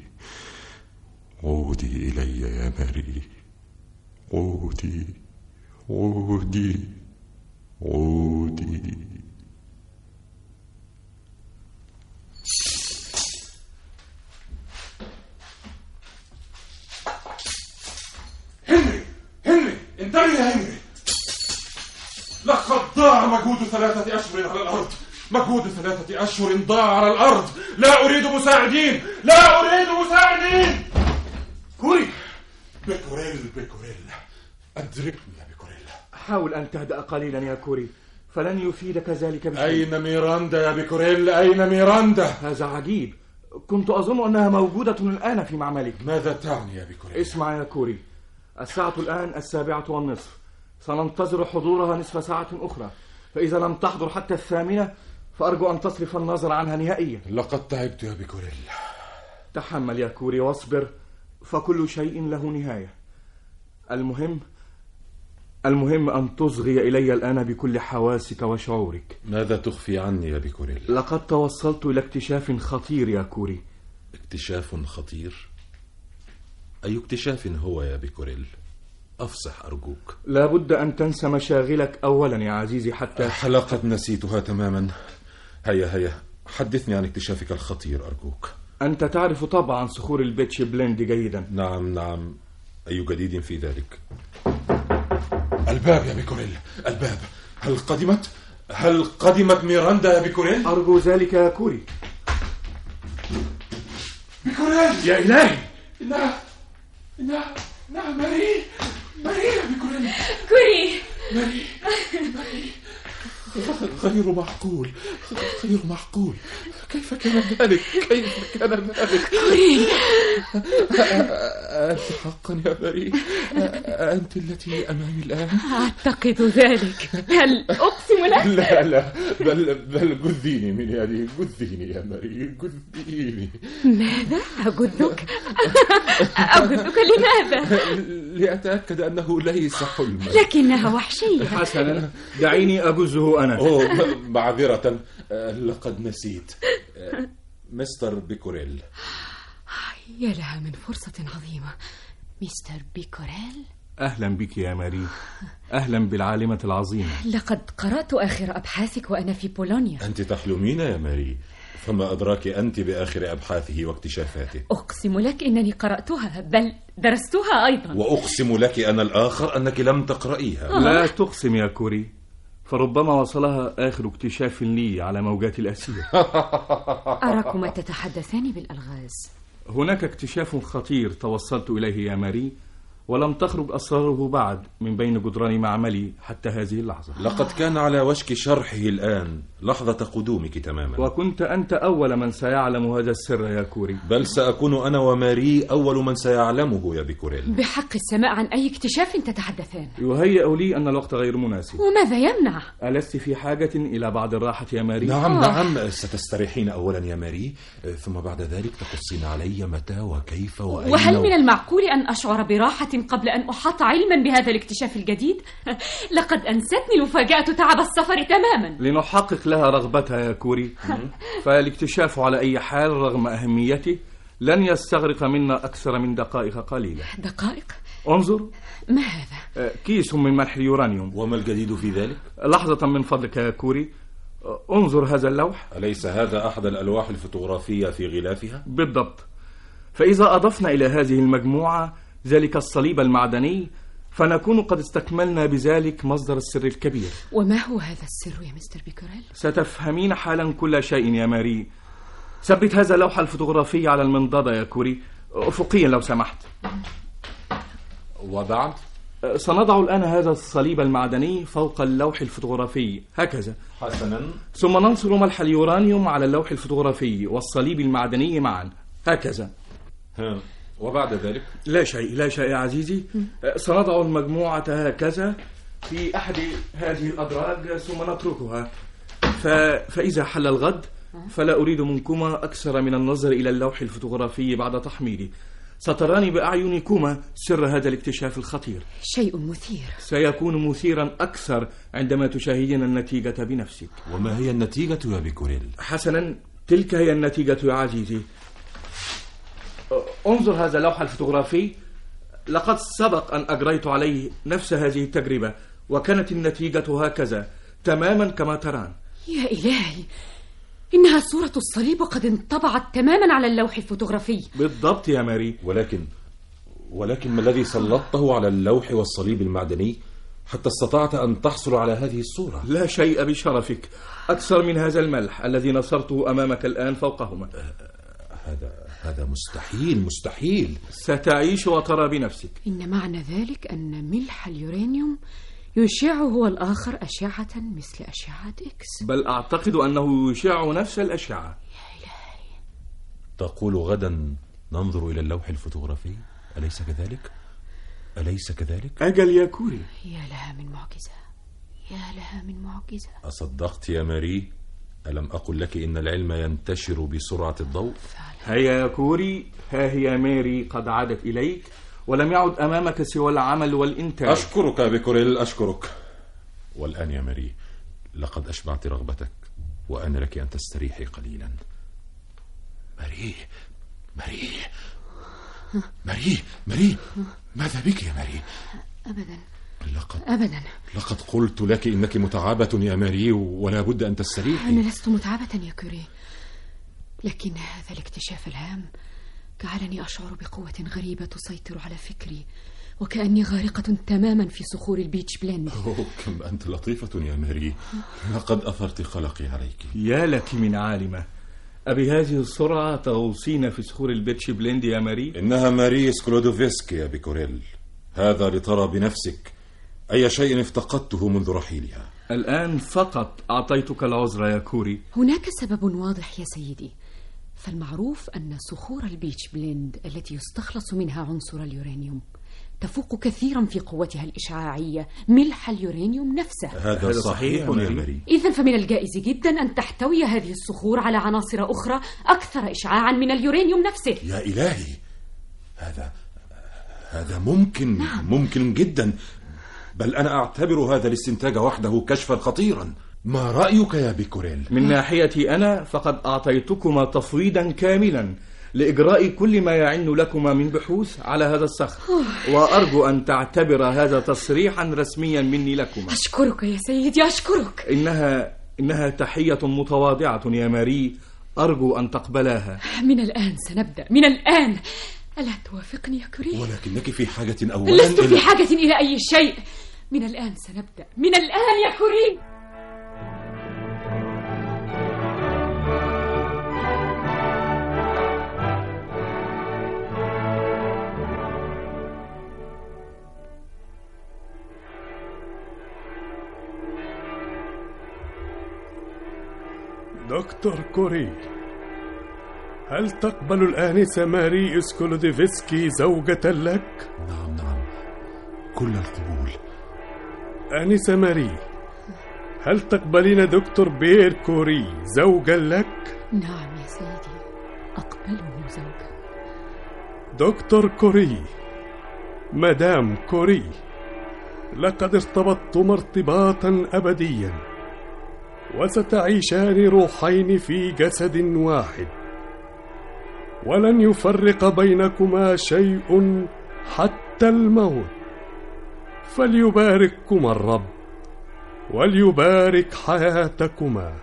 عودي إلي يا ماري، عودي عودي عودي. هنري انتبه يا هنري، لقد ضاع مجهود 3 أشهر على الأرض. مجهود 3 أشهر ضاع على الأرض. لا أريد مساعدين، لا أريد مساعدين. كوري، بيكوريل أدركني يا بيكوريل. حاول أن تهدأ قليلا يا كوري، فلن يفيدك ذلك بشيء. أين ميراندا يا بيكوريل؟ أين ميراندا؟ هذا عجيب، كنت أظن أنها موجودة الآن في معملك. ماذا تعني يا بيكوريل؟ اسمع يا كوري، الساعة الآن 7:15، سننتظر حضورها نصف ساعة أخرى، فإذا لم تحضر حتى 8 فأرجو أن تصرف النظر عنها نهائيا. لقد تعبت يا بيكوريل. تحمل يا كوري واصبر، فكل شيء له نهاية. المهم المهم أن تصغي إلي الآن بكل حواسك وشعورك. ماذا تخفي عني يا بيكوريل؟ لقد توصلت إلى اكتشاف خطير يا كوري. اكتشاف خطير؟ أي اكتشاف هو يا بيكوريل؟ أفصح أرجوك. لابد أن تنسى مشاغلك أولا يا عزيزي حتى... لقد نسيتها تماما. هيا حدثني عن اكتشافك الخطير أرجوك. أنت تعرف طبعا صخور البيتش بليند جيدا. نعم. أي جديد في ذلك؟ الباب يا بيكوريل، الباب. هل قدمت ميراندا يا بيكوريل؟ أرجو ذلك يا كوري. بيكوريل يا إلهي، إنها ماري يا بيكوريل. كوري ماري غير معقول. كيف كان ذلك؟ كوري، أنت حقا يا ماري؟ أنت التي أمامي الآن؟ أعتقد ذلك. هل أقسم لك؟ لا بل جذيني من يدي. جذيني يا ماري، جذيني. ماذا؟ أجذك لماذا؟ لأتأكد أنه ليس حلما، لكنها وحشية. حسنا، دعيني أجزه أنا. معذرة، لقد نسيت. مستر بيكوريل. يا لها من فرصة عظيمة. مستر بيكوريل، أهلا بك يا ماري، أهلا بالعالمة العظيمة. لقد قرأت آخر أبحاثك وأنا في بولونيا. أنت تحلمين يا ماري، فما أدراك أنت بآخر أبحاثه واكتشافاته؟ أقسم لك إنني قرأتها، بل درستها أيضا. وأقسم لك أنا الآخر أنك لم تقرأيها. لا تقسم يا كوري، فربما وصلها آخر اكتشاف لي على موجات الأسير. أراكما تتحدثان بالألغاز. هناك اكتشاف خطير توصلت إليه يا ماري، ولم تخرج أسراره بعد من بين جدران معملي حتى هذه اللحظة. لقد كان على وشك شرحه الآن لحظة قدومك تماما. وكنت أنت أول من سيعلم هذا السر يا كوري. بل سأكون أنا وماري أول من سيعلمه يا بيكوريل. بحق السماء، عن أي اكتشاف تتحدثان؟ يهيأ لي أن الوقت غير مناسب. وماذا يمنع؟ ألست في حاجة إلى بعض الراحة يا ماري؟ نعم. ستستريحين أولا يا ماري، ثم بعد ذلك تقصين علي متى وكيف وأين. وهل من المعقول أن أشعر براحة قبل أن أحاط علما بهذا الاكتشاف الجديد؟ لقد أنستني المفاجأة تعب السفر تماما. لنحقق لها رغبتها يا كوري، فالاكتشاف على أي حال رغم أهميته لن يستغرق منا أكثر من دقائق قليلة. دقائق؟ انظر. ما هذا؟ كيس من ملح اليورانيوم. وما الجديد في ذلك؟ لحظة من فضلك يا كوري، انظر هذا اللوح. أليس هذا أحد الألواح الفوتوغرافية في غلافها؟ بالضبط. فإذا أضفنا إلى هذه المجموعة ذلك الصليب المعدني فنكون قد استكملنا بذلك مصدر السر الكبير. وما هو هذا السر يا مستر بيكوريل؟ ستفهمين حالا كل شيء يا ماري. ثبت هذا اللوحة الفوتوغرافية على المنضدة يا كوري، أفقيا لو سمحت. وضعت. سنضع الآن هذا الصليب المعدني فوق اللوح الفوتوغرافي هكذا. حسنا. ثم ننصر ملح اليورانيوم على اللوح الفوتوغرافي والصليب المعدني معا هكذا. وبعد ذلك؟ لا شيء يا عزيزي. سنضع المجموعة هكذا في أحد هذه الأدراج ثم نتركها. فإذا حل الغد فلا أريد منكما أكثر من النظر إلى اللوح الفوتوغرافي بعد تحميلي. ستراني بأعينكما سر هذا الاكتشاف الخطير. شيء مثير. سيكون مثيرا أكثر عندما تشاهدين النتيجة بنفسك. وما هي النتيجة يا بيكوريل؟ حسنا، تلك هي النتيجة يا عزيزي. انظر هذا اللوح الفوتوغرافي. لقد سبق أن أجريت عليه نفس هذه التجربة وكانت النتيجة هكذا تماما كما تران. يا إلهي، إنها صورة الصليب وقد انطبعت تماما على اللوح الفوتوغرافي. بالضبط يا ماري. ولكن ما الذي سلطته على اللوح والصليب المعدني حتى استطعت أن تحصل على هذه الصورة؟ لا شيء بشرفك أكثر من هذا الملح الذي نصرته أمامك الآن فوقهما. هذا مستحيل. ستعيش وترى بنفسك. إن معنى ذلك أن ملح اليورانيوم يشع هو الآخر أشعة مثل أشعة إكس. بل أعتقد أنه يشع نفس الأشعة. يا إلهي. تقول غدا ننظر إلى اللوح الفوتوغرافي، أليس كذلك؟ أجل يا كوري. يا لها من معجزة. أصدقت يا ماري؟ ألم أقل لك إن العلم ينتشر بسرعة الضوء؟ هيا يا كوري، ها هي ماري قد عادت إليك ولم يعد أمامك سوى العمل والإنتاج. أشكرك يا بيكوريل، أشكرك. والآن يا ماري، لقد أشبعت رغبتك وأنا لك أن تستريحي قليلا. ماري ماري ماري ماري، ماذا بك يا ماري؟ أبدا أبدا. لقد قلت لك إنك متعبة يا ماري ولا بد أن تستريحي. أنا لست متعبة يا كوري، لكن هذا الاكتشاف الهام جعلني أشعر بقوة غريبة تسيطر على فكري، وكأني غارقة تماما في صخور البيتش بلند. كم أنت لطيفة يا ماري، لقد أثرت قلقي عليك. يا لك من عالمة، أبهذه السرعة تغوصين في صخور البيتش بلند يا ماري؟ إنها ماري سكلودوفسكي يا بيكوريل، هذا لترى بنفسك أي شيء افتقدته منذ رحيلها. الآن فقط أعطيتك العذر يا كوري. هناك سبب واضح يا سيدي، فالمعروف أن صخور البيتش بلند التي يستخلص منها عنصر اليورانيوم تفوق كثيرا في قوتها الإشعاعية ملح اليورانيوم نفسه. هذا صحيح يا ماري. إذن فمن الجائز جدا أن تحتوي هذه الصخور على عناصر أخرى أكثر إشعاعا من اليورانيوم نفسه. يا إلهي، هذا ممكن. نعم. ممكن جدا، بل أنا أعتبر هذا الاستنتاج وحده كشفا خطيرا. ما رأيك يا بيكوريل؟ من ناحيتي أنا فقد أعطيتكما تفويضا كاملا لإجراء كل ما يعن لكما من بحوث على هذا الصخر، وأرجو أن تعتبر هذا تصريحا رسميا مني لكما. أشكرك يا سيدي، أشكرك. إنها تحية متواضعة يا ماري، أرجو أن تقبلاها. من الآن سنبدأ، من الآن. ألا توافقني يا كوري؟ ولكنك في حاجة أولا. لست في حاجة إلى أي شيء. من الآن سنبدأ، من الآن يا كوري. دكتور كوري، هل تقبل الآنسة ماري سكلودوفسكي زوجة لك؟ نعم، كل القبول. آنسة ماري، هل تقبلين دكتور بير كوري زوجا لك؟ نعم يا سيدي، أقبله زوجا. دكتور كوري، مدام كوري، لقد ارتبطتما ارتباطا أبديا، وستعيشان روحين في جسد واحد، ولن يفرق بينكما شيء حتى الموت. فليبارككما الرب وليبارك حياتكما.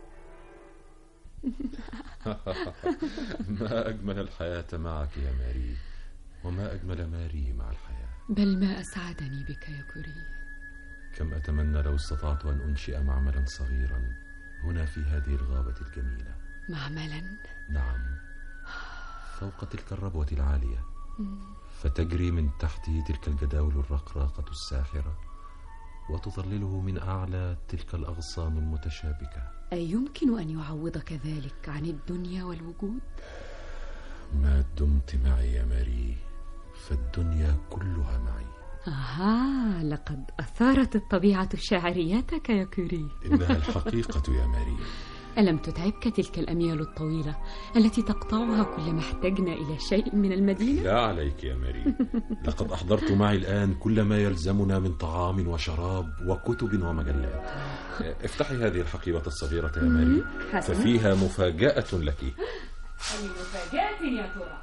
ما أجمل الحياة معك يا ماري، وما أجمل ماري مع الحياة. بل ما أسعدني بك يا كوري. كم أتمنى لو استطعت أن أنشئ معملا صغيرا هنا في هذه الغابة الجميلة. معملا؟ نعم، فوق تلك الربوة العالية، فتجري من تحته تلك الجداول الرقراقة الساحرة، وتظلله من أعلى تلك الأغصان المتشابكة. أيمكن أن يعوضك ذلك عن الدنيا والوجود؟ ما دمت معي يا ماري فالدنيا كلها معي. لقد أثارت الطبيعة شاعرياتك يا كوري. إنها الحقيقة يا ماري. ألم تتعبك تلك الأميال الطويلة التي تقطعها كلما احتجنا إلى شيء من المدينة؟ لا عليك يا ماري، لقد أحضرت معي الآن كل ما يلزمنا من طعام وشراب وكتب ومجلات. افتحي هذه الحقيبة الصغيرة يا ماري، ففيها مفاجأة لك. أي مفاجأة يا ترى؟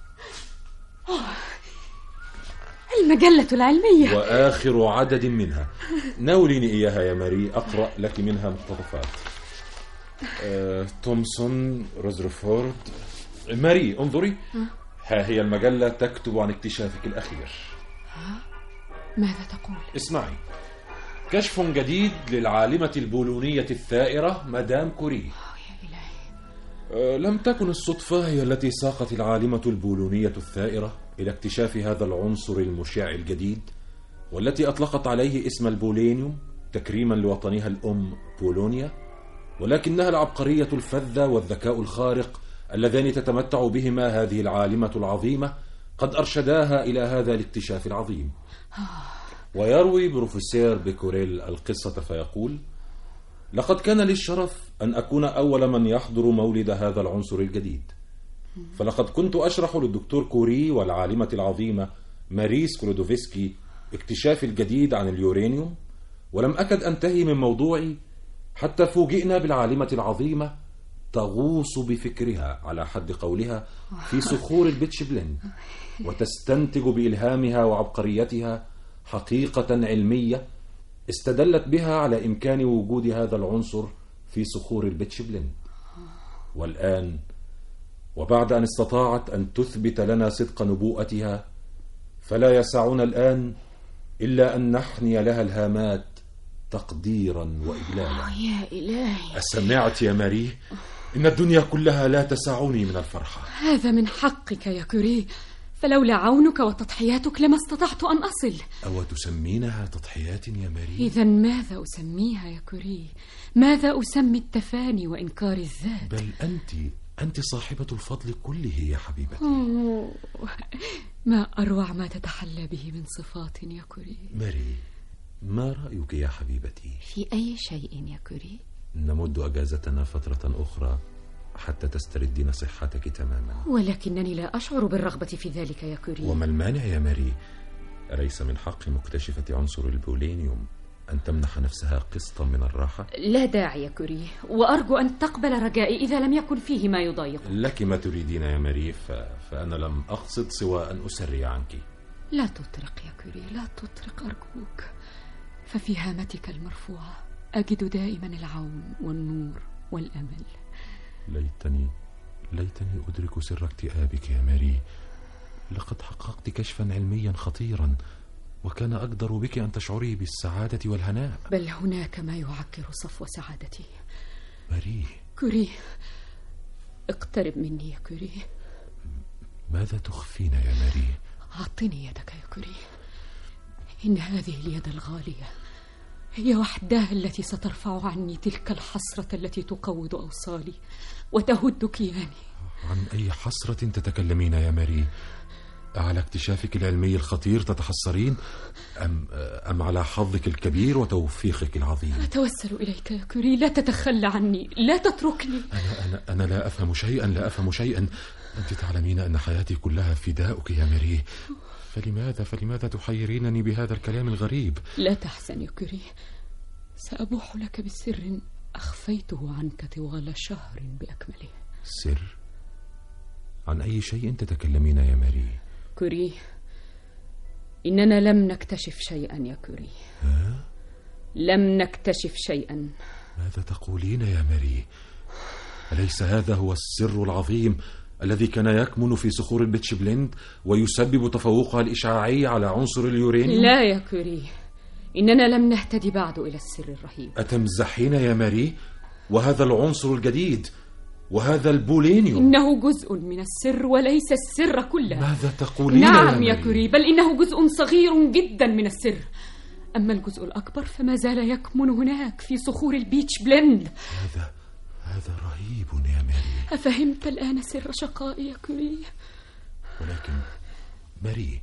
المجلة العلمية، وآخر عدد منها. ناوليني إياها يا ماري، أقرأ لك منها مقتطفات. تومسون، روزرفورد. ماري انظري، ها هي المجلة تكتب عن اكتشافك الأخير. ماذا تقول؟ اسمعي: كشف جديد للعالمة البولونية الثائرة مدام كوري. لم تكن الصدفة هي التي ساقت العالمة البولونية الثائرة إلى اكتشاف هذا العنصر المشع الجديد، والتي أطلقت عليه اسم البولينيوم تكريما لوطنها الأم بولونيا، ولكنها العبقرية الفذة والذكاء الخارق اللذان تتمتع بهما هذه العالمة العظيمة قد أرشداها إلى هذا الاكتشاف العظيم. ويروي بروفيسور بيكوريل القصة فيقول: لقد كان لي الشرف أن أكون أول من يحضر مولد هذا العنصر الجديد، فلقد كنت أشرح للدكتور كوري والعالمة العظيمة ماري سكلودوفسكي اكتشافي الجديد عن اليورانيوم، ولم أكد أنتهي من موضوعي حتى فوجئنا بالعالمة العظيمة تغوص بفكرها على حد قولها في صخور البيتش بلند، وتستنتج بإلهامها وعبقريتها حقيقة علمية استدلت بها على إمكان وجود هذا العنصر في صخور البيتش بلند. والآن وبعد أن استطاعت أن تثبت لنا صدق نبوءتها، فلا يسعنا الآن إلا أن نحني لها الهامات تقديرا وإجلالا. يا إلهي، أسمعت يا ماري؟ إن الدنيا كلها لا تسعني من الفرحة. هذا من حقك يا كوري، فلولا عونك وتضحياتك لما استطعت أن أصل. أو تسمينها تضحيات يا ماري؟ إذا ماذا أسميها يا كوري؟ ماذا أسمي التفاني وإنكار الذات؟ بل أنت صاحبة الفضل كله يا حبيبتي. ما أروع ما تتحلى به من صفات يا كوري. ماري، ما رأيك يا حبيبتي؟ في أي شيء يا كوري؟ نمد أجازتنا فترة أخرى حتى تستردين صحتك تماما. ولكنني لا أشعر بالرغبة في ذلك يا كوري. وما المانع يا ماري؟ أليس من حق مكتشفة عنصر البولينيوم أن تمنح نفسها قسطا من الراحة؟ لا داعي يا كوري، وأرجو أن تقبل رجائي إذا لم يكن فيه ما يضايق. لك ما تريدين يا ماري، فأنا لم أقصد سوى أن أسري عنك. لا تطرق يا كوري، لا تطرق أرجوك، ففي هامتك المرفوعة أجد دائما العون والنور والأمل. ليتني أدرك سر اكتئابك يا ماري. لقد حققت كشفا علميا خطيرا، وكان أقدر بك أن تشعري بالسعادة والهناء. بل هناك ما يعكر صفو سعادتي. ماري. كوري، اقترب مني يا كوري. ماذا تخفين يا ماري؟ أعطني يدك يا كوري. إن هذه اليد الغالية هي وحدها التي سترفع عني تلك الحسرة التي تقوض أوصالي وتهد كياني. عن أي حسرة تتكلمين يا ماري؟ على اكتشافك العلمي الخطير تتحسرين أم على حظك الكبير وتوفيقك العظيم؟ أتوسل إليك يا كوري، لا تتخلى عني، لا تتركني. أنا لا أفهم شيئا. أنت تعلمين أن حياتي كلها فداؤك يا ماري، فلماذا تحيرينني بهذا الكلام الغريب؟ لا تحزن يا كوري، سأبوح لك بسر أخفيته عنك طوال شهر بأكمله. سر؟ عن أي شيء تتكلمين يا ماري؟ كوري، إننا لم نكتشف شيئا يا كوري. لم نكتشف شيئا. ماذا تقولين يا ماري؟ أليس هذا هو السر العظيم الذي كان يكمن في صخور البيتش بلند ويسبب تفوقها الإشعاعي على عنصر اليورانيوم؟ لا يا كوري، إننا لم نهتدي بعد إلى السر الرهيب. أتمزحين يا ماري؟ وهذا العنصر الجديد وهذا البولينيوم إنه جزء من السر وليس السر كله. ماذا تقولين؟ نعم يا كوري، بل إنه جزء صغير جدا من السر. أما الجزء الأكبر فما زال يكمن هناك في صخور البيتش بلند. هذا رهيب يا ماري. أفهمت الآن سر شقائي يا كوري؟ ولكن ماري،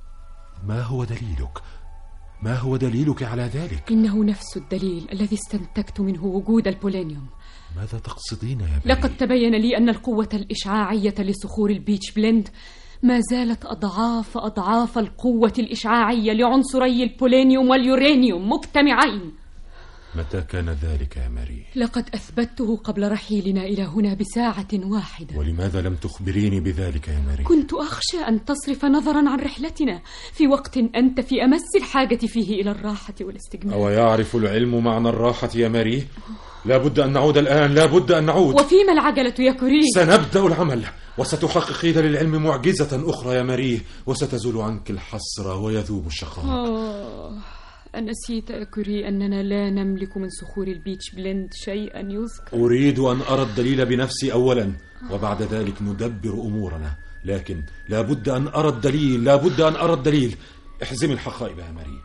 ما هو دليلك على ذلك؟ إنه نفس الدليل الذي استنتجت منه وجود البولينيوم. ماذا تقصدين يا ماري؟ لقد تبين لي أن القوة الإشعاعية لصخور البيتش بلند ما زالت أضعاف القوة الإشعاعية لعنصري البولينيوم واليورانيوم مجتمعين. متى كان ذلك يا ماري؟ لقد أثبته قبل رحيلنا إلى هنا بساعة واحدة. ولماذا لم تخبريني بذلك يا ماري؟ كنت أخشى أن تصرف نظرا عن رحلتنا في وقت أنت في أمس الحاجة فيه إلى الراحة والاستجمام. أو يعرف العلم معنى الراحة يا ماري؟ لابد أن نعود الآن، لابد أن نعود. وفيما العجلة يا كوري؟ سنبدأ العمل، وستحققين للعلم معجزة أخرى يا ماري، وستزول عنك الحسرة ويذوب الشقاء. أنسيت يا كوري أننا لا نملك من صخور البيتش بلند شيئا يذكر؟ أريد أن أرى الدليل بنفسي أولا، وبعد ذلك ندبر أمورنا. لكن لابد أن أرى الدليل. احزمي الحقائب يا ماري.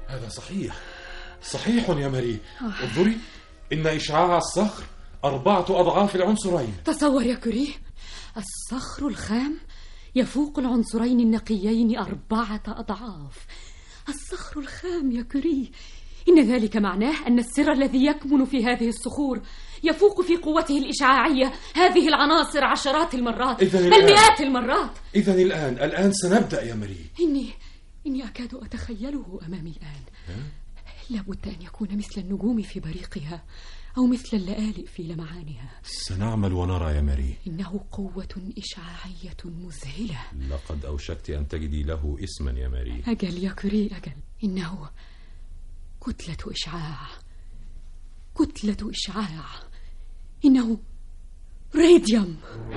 هذا صحيح يا ماري. انظري، إن إشعاع الصخر 4 أضعاف العنصرين. تصور يا كوري، الصخر الخام يفوق العنصرين النقيين 4 أضعاف. الصخر الخام يا كوري، إن ذلك معناه أن السر الذي يكمن في هذه الصخور يفوق في قوته الإشعاعية هذه العناصر عشرات المرات، بل مئات المرات. إذن الآن سنبدأ يا ماري. إني أكاد أتخيله أمامي الآن. لابد أن يكون مثل النجوم في بريقها، أو مثل اللآلئ في لمعانها. سنعمل ونرى يا ماري. إنه قوة إشعاعية مذهلة. لقد أوشكت أن تجدي له اسما يا ماري. أجل يا كوري، أجل. إنه كتلة إشعاع. إنه راديوم.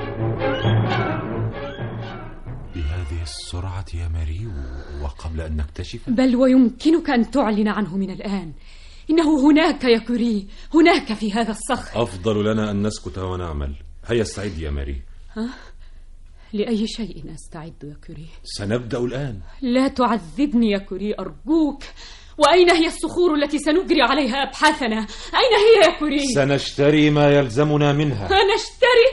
بهذه السرعة يا ماري وقبل أن نكتشف؟ بل ويمكنك أن تعلن عنه من الآن. إنه هناك يا كوري، هناك في هذا الصخر. أفضل لنا أن نسكت ونعمل. هيا استعد يا ماري. لأي شيء أستعد يا كوري؟ سنبدأ الآن. لا تعذبني يا كوري أرجوك. وأين هي الصخور التي سنجري عليها أبحاثنا؟ أين هي يا كوري؟ سنشتري ما يلزمنا منها. نشتري؟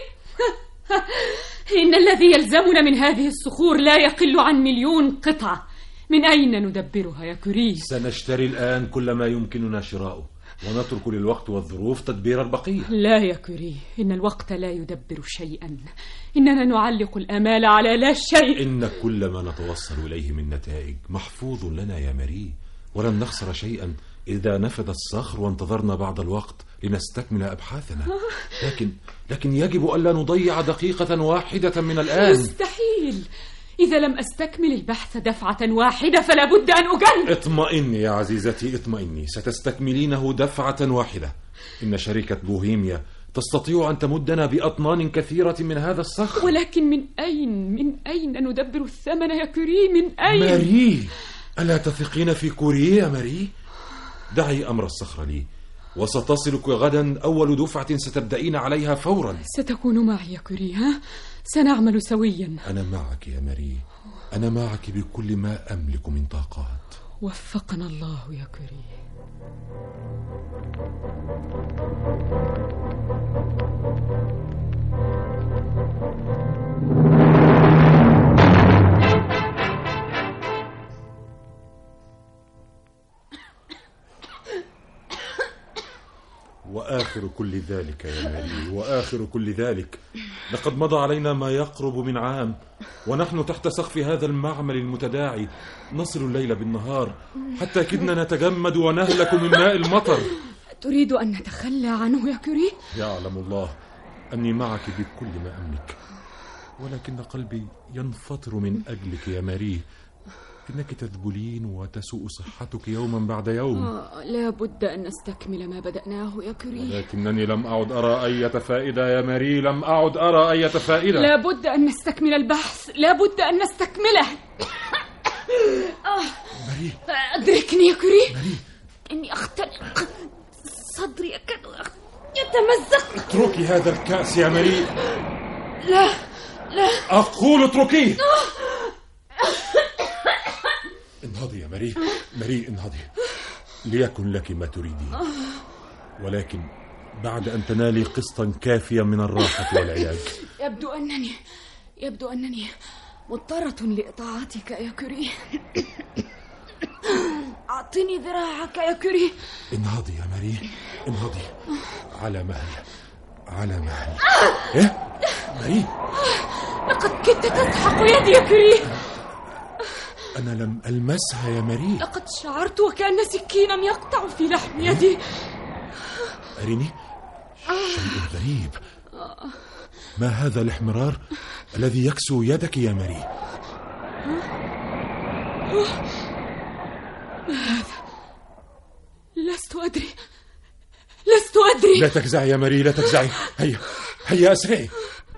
إن الذي يلزمنا من هذه الصخور لا يقل عن 1,000,000 قطعة. من أين ندبرها يا كوري؟ سنشتري الآن كل ما يمكننا شراؤه، ونترك للوقت والظروف تدبير البقية. لا يا كوري، إن الوقت لا يدبر شيئا. إننا نعلق الآمال على لا شيء. إن كل ما نتوصل إليه من نتائج محفوظ لنا يا ماري، ولن نخسر شيئا إذا نفد الصخر وانتظرنا بعض الوقت لنستكمل أبحاثنا. لكن يجب ألا نضيع دقيقة واحدة من الآن. مستحيل. إذا لم أستكمل البحث دفعة واحدة فلا بد أن أجل. اطمئني يا عزيزتي، اطمئني، ستستكملينه دفعة واحدة. إن شركة بوهيميا تستطيع أن تمدنا بأطنان كثيرة من هذا الصخر. ولكن من أين ندبر الثمن يا كوري؟ من أين؟ ماري، ألا تثقين في كوري يا ماري؟ دعي أمر الصخرة لي، وستصلك غدا أول دفعة ستبدأين عليها فورا. ستكون معي يا كوري، ها؟ سنعمل سويا. أنا معك يا ماري، أنا معك بكل ما أملك من طاقات. وفقنا الله يا كوري. وآخر كل ذلك يا ماري، وآخر كل ذلك، لقد مضى علينا ما يقرب من عام ونحن تحت سقف هذا المعمل المتداعي، نصل الليل بالنهار حتى كدنا نتجمد ونهلك من ماء المطر. تريد أن نتخلى عنه يا كوري؟ يعلم الله أني معك بكل ما أملك، ولكن قلبي ينفطر من أجلك يا ماري. إنك تذبلين وتسوء صحتك يوما بعد يوم. لا بد أن نستكمل ما بدأناه يا كوري. ولكنني لم أعد أرى أي فائدة يا ماري، لم أعد أرى أي فائدة. لا بد أن نستكمل البحث، لا بد أن نستكمله. ماري، أدركني يا كوري. ماري، إني أختنق، صدري يكاد يتمزق. اتركي هذا الكأس يا ماري. لا أقول اتركيه. انهضي يا ماري، ماري انهضي، ليكن لك ما تريدين، ولكن بعد أن تنالي قسطا كافيا من الراحة والعلاج. يبدو أنني مضطرة لإطاعتك يا كوري. أعطني ذراعك يا كوري. انهضي يا ماري، انهضي، على مهل، على مهل. إيه؟ ماري، لقد كدت تسحق يدي يا كوري. أنا لم ألمسها يا ماري. لقد شعرت وكأن سكينا يقطع في لحم يدي. أريني شيء غريب. ما هذا الاحمرار الذي يكسو يدك يا ماري؟ ما هذا؟ لست أدري. لا تجزعي يا ماري، لا تجزعي. هيا أسرعي.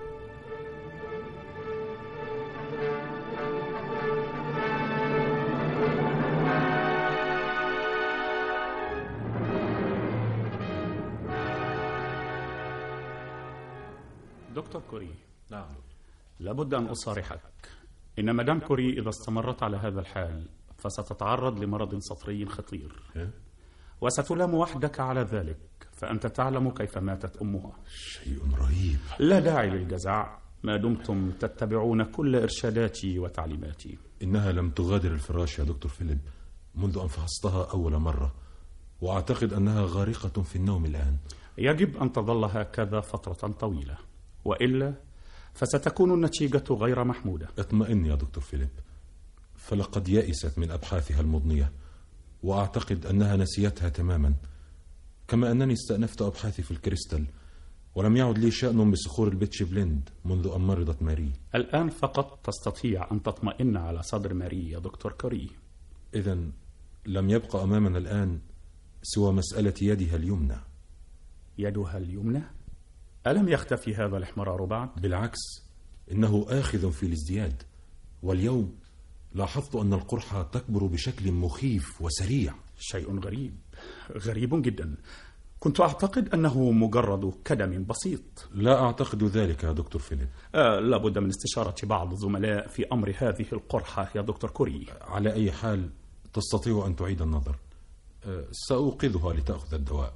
دكتور كوري، لابد أن أصارحك. إن مدام كوري إذا استمرت على هذا الحال فستتعرض لمرض سطري خطير، وستلام وحدك على ذلك، فأنت تعلم كيف ماتت أمها. شيء رهيب. لا داعي للجزع ما دمتم تتبعون كل إرشاداتي وتعليماتي. إنها لم تغادر الفراش يا دكتور فيليب منذ أن فحصتها أول مرة، وأعتقد أنها غارقة في النوم الآن. يجب أن تظل هكذا فترة طويلة، وإلا فستكون النتيجة غير محمودة. اطمئن يا دكتور فيليب، فلقد يئست من أبحاثها المضنية، وأعتقد أنها نسيتها تماما، كما أنني استأنفت أبحاثي في الكريستال، ولم يعد لي شأن بصخور البيتش بليند منذ أن مرضت ماري. الآن فقط تستطيع أن تطمئن على صدر ماري يا دكتور كوري. إذن لم يبقى أمامنا الآن سوى مسألة يدها اليمنى. يدها اليمنى؟ ألم يختفي هذا الاحمرار بعد؟ بالعكس، إنه آخذ في الازدياد، واليوم لاحظت أن القرحة تكبر بشكل مخيف وسريع. شيء غريب جدا. كنت أعتقد أنه مجرد كدم بسيط. لا أعتقد ذلك يا دكتور فيليب. لابد من استشارة بعض الزملاء في أمر هذه القرحة يا دكتور كوري. على أي حال تستطيع أن تعيد النظر. سأوقظها لتأخذ الدواء.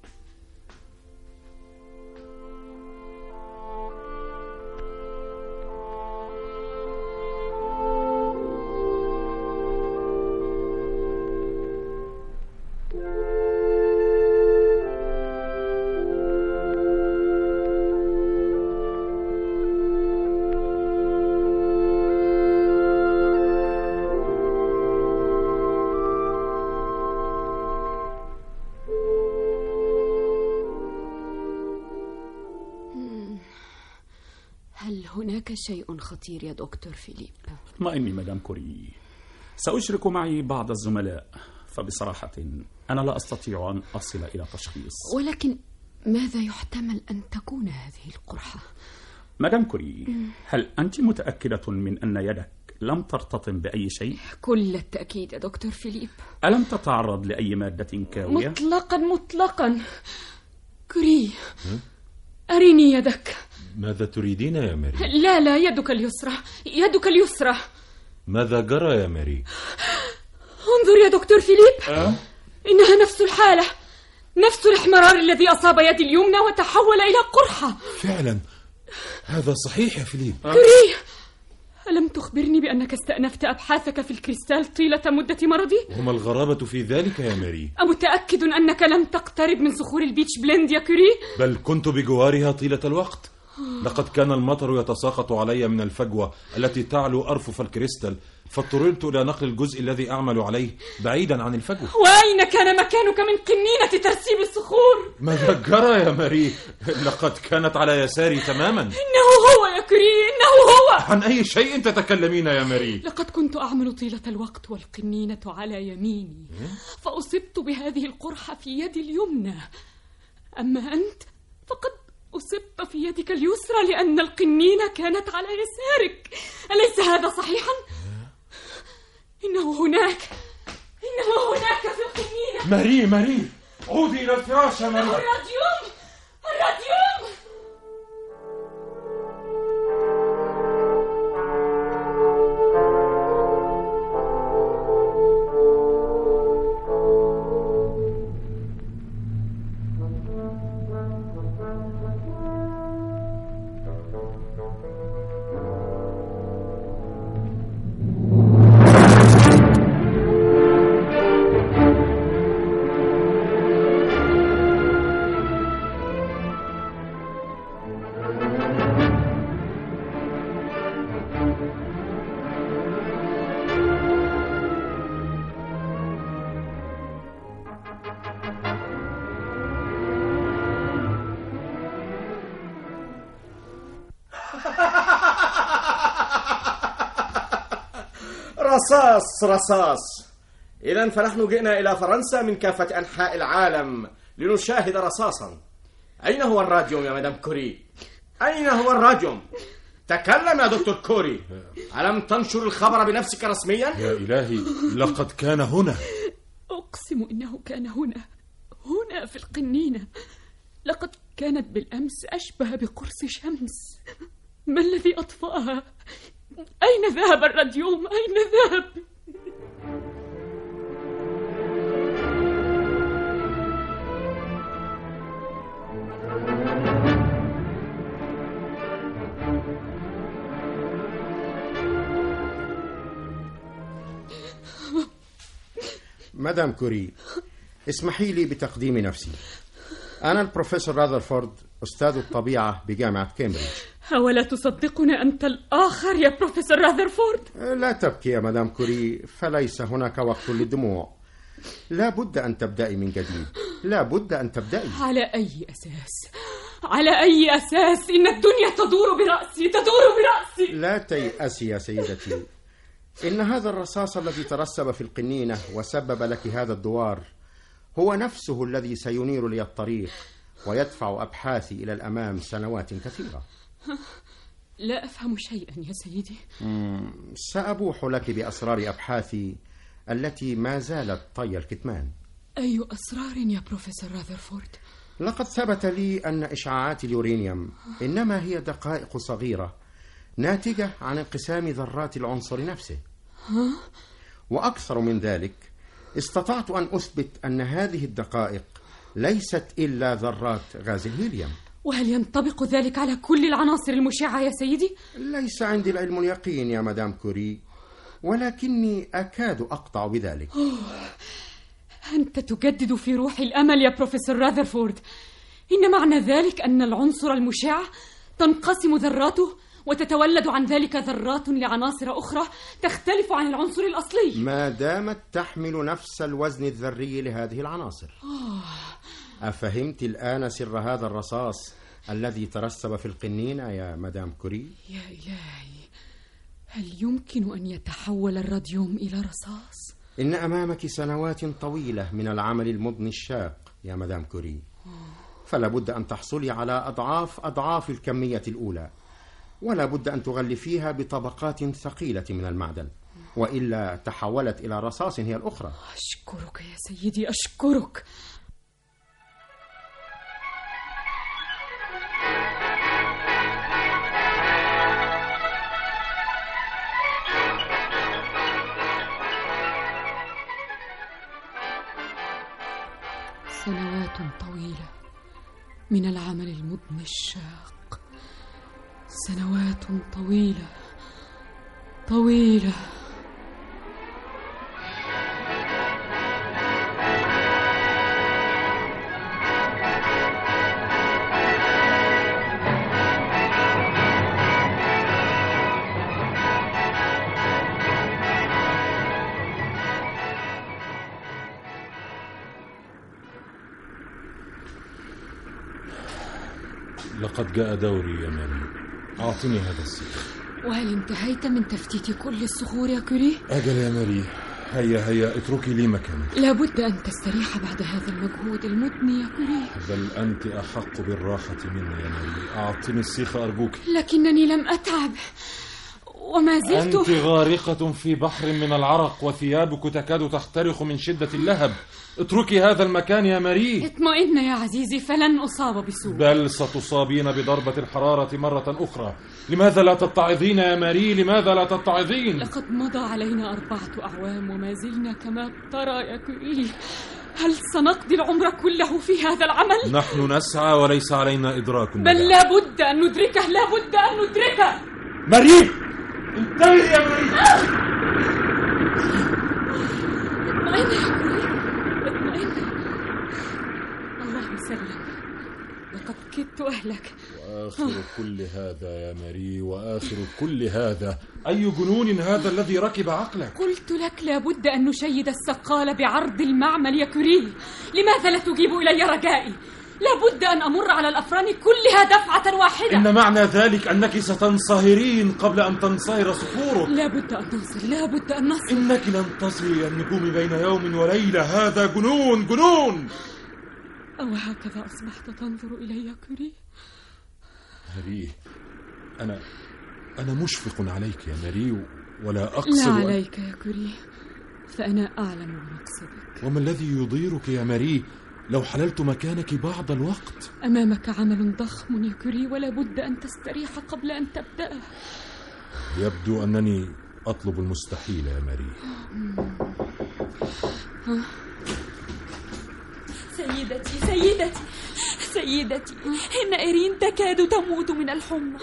هناك شيء خطير يا دكتور فيليب. اطمئني مدام كوري، سأشرك معي بعض الزملاء، فبصراحة أنا لا أستطيع أن أصل إلى تشخيص. ولكن ماذا يحتمل أن تكون هذه القرحة؟ مدام كوري، هل أنت متأكدة من أن يدك لم ترتطم بأي شيء؟ كل التأكيد يا دكتور فيليب. ألم تتعرض لأي مادة كاوية؟ مطلقا. كوري، أريني يدك. ماذا تريدين يا ماري؟ لا، يدك اليسرى. ماذا جرى يا ماري؟ انظر يا دكتور فيليب. إنها نفس الحالة، نفس الاحمرار الذي أصاب يدي اليمنى وتحول إلى قرحة. فعلا هذا صحيح يا فيليب. كوري، ألم تخبرني بأنك استأنفت أبحاثك في الكريستال طيلة مدة مرضي؟ وما الغرابة في ذلك يا ماري؟ أمتأكد أنك لم تقترب من صخور البيتش بليند يا كوري؟ بل كنت بجوارها طيلة الوقت. لقد كان المطر يتساقط علي من الفجوة التي تعلو أرفف الكريستال، فاضطررت إلى نقل الجزء الذي أعمل عليه بعيدا عن الفجوة. وأين كان مكانك من قنينة ترسيب الصخور؟ ماذا جرى يا ماري؟ لقد كانت على يساري تماما. إنه هو يا كوري، إنه هو. عن أي شيء تتكلمين يا ماري؟ لقد كنت أعمل طيلة الوقت والقنينة على يميني، فأصبت بهذه القرحة في يدي اليمنى. أما أنت فقد أصبت في يدك اليسرى لأن القنينة كانت على يسارك. أليس هذا صحيحا؟ إنه هناك في القنينة. ماري عودي إلى الفراش يا ماري. الراديوم. رصاص. إذن فنحن جئنا إلى فرنسا من كافة أنحاء العالم لنشاهد رصاصا. أين هو الراديوم يا مدام كوري؟ أين هو الراديوم؟ تكلم يا دكتور كوري. ألم تنشر الخبر بنفسك رسميا؟ يا إلهي، لقد كان هنا. أقسم إنه كان هنا في القنينة. لقد كانت بالأمس أشبه بقرص شمس. ما الذي أطفأها؟ أين ذهب الراديوم؟ أين ذهب؟ مدام كوري، اسمحي لي بتقديم نفسي. أنا البروفيسور راذرفورد، أستاذ الطبيعة بجامعة كامبريدج. أولا تصدقنا أنت الآخر يا بروفيسور راذرفورد؟ لا تبكي يا مدام كوري، فليس هناك وقت للدموع. لا بد أن تبدأي من جديد، لا بد أن تبدأي. على أي أساس؟ على أي أساس؟ إن الدنيا تدور برأسي، تدور برأسي. لا تيأسي يا سيدتي، إن هذا الرصاص الذي ترسب في القنينة وسبب لك هذا الدوار هو نفسه الذي سينير لي الطريق ويدفع أبحاثي إلى الأمام سنوات كثيرة. لا أفهم شيئا يا سيدي. سأبوح لك بأسرار أبحاثي التي ما زالت طي الكتمان. أي أسرار يا بروفيسور راذرفورد؟ لقد ثبت لي أن إشعاعات اليورانيوم إنما هي دقائق صغيرة ناتجة عن انقسام ذرات العنصر نفسه. وأكثر من ذلك، استطعت أن أثبت أن هذه الدقائق ليست إلا ذرات غاز الهيليوم. وهل ينطبق ذلك على كل العناصر المشعة يا سيدي؟ ليس عندي العلم اليقين يا مدام كوري، ولكني أكاد أقطع بذلك. أنت تجدد في روحي الأمل يا بروفيسور راذرفورد. إن معنى ذلك أن العنصر المشع تنقسم ذراته وتتولد عن ذلك ذرات لعناصر أخرى تختلف عن العنصر الأصلي، ما دامت تحمل نفس الوزن الذري لهذه العناصر. أفهمت الآن سر هذا الرصاص الذي ترسب في القنينة يا مدام كوري؟ يا إلهي، هل يمكن أن يتحول الراديوم إلى رصاص؟ إن أمامك سنوات طويلة من العمل المضني الشاق يا مدام كوري، فلا بد أن تحصلي على أضعاف الكمية الأولى، ولا بد أن تغلفيها بطبقات ثقيلة من المعدن، وإلا تحولت إلى رصاص هي الأخرى. أشكرك يا سيدي، أشكرك. سنوات طويلة من العمل المضني الشاق، سنوات طويلة طويلة. لقد جاء دوري يا ماري، أعطني هذا السيخ. وهل انتهيت من تفتيت كل الصخور يا كوري؟ أجل يا ماري، هيا اتركي لي مكانك. لابد أن تستريح بعد هذا المجهود المضني يا كوري. بل أنت أحق بالراحة مني يا ماري، أعطني السيخ أرجوك. لكنني لم أتعب وما زلت. أنت غارقة في بحر من العرق وثيابك تكاد تخترق من شدة اللهب. اتركي هذا المكان يا ماري. اطمئن يا عزيزي، فلن أصاب بسوء. بل ستصابين بضربة الحرارة مرة أخرى. لماذا لا تتعظين يا ماري؟ لماذا لا تتعظين؟ لقد مضى علينا 4 أعوام وما زلنا كما ترى يا كوري. هل سنقضي العمر كله في هذا العمل؟ نحن نسعى وليس علينا إدراك. بل لابد أن ندركه، لابد أن ندركه. ماري، انتبهي يا ماري. اطمئن يا كوري، اطمئن. اللهم سلم، لقد كدت أهلك. وآخر كل هذا يا ماري، وآخر كل هذا، أي جنون هذا الذي ركب عقلك؟ قلت لك لابد أن نشيد السقال بعرض المعمل يا كوري. لماذا لا تجيب إلي رجائي؟ لابد أن أمر على الأفران كلها دفعة واحدة. إن معنى ذلك أنك ستنصهرين قبل أن تنصهر صخورك. لابد أن ننصر، لابد أن نصر. إنك لن تصلي النجوم بين يوم وليلة، هذا جنون جنون. أو هكذا أصبحت تنظر إلي يا كوري؟ ماري، أنا مشفق عليك يا ماري، ولا أقصد. لا عليك يا كوري، فأنا أعلم بمقصدك. وما الذي يضيرك يا ماري لو حللت مكانك بعض الوقت؟ أمامك عمل ضخم يا كوري، ولا بد أن تستريح قبل أن تبدأ. يبدو أنني أطلب المستحيل يا ماري. سيدتي سيدتي سيدتي، إن إيرين تكاد تموت من الحمى.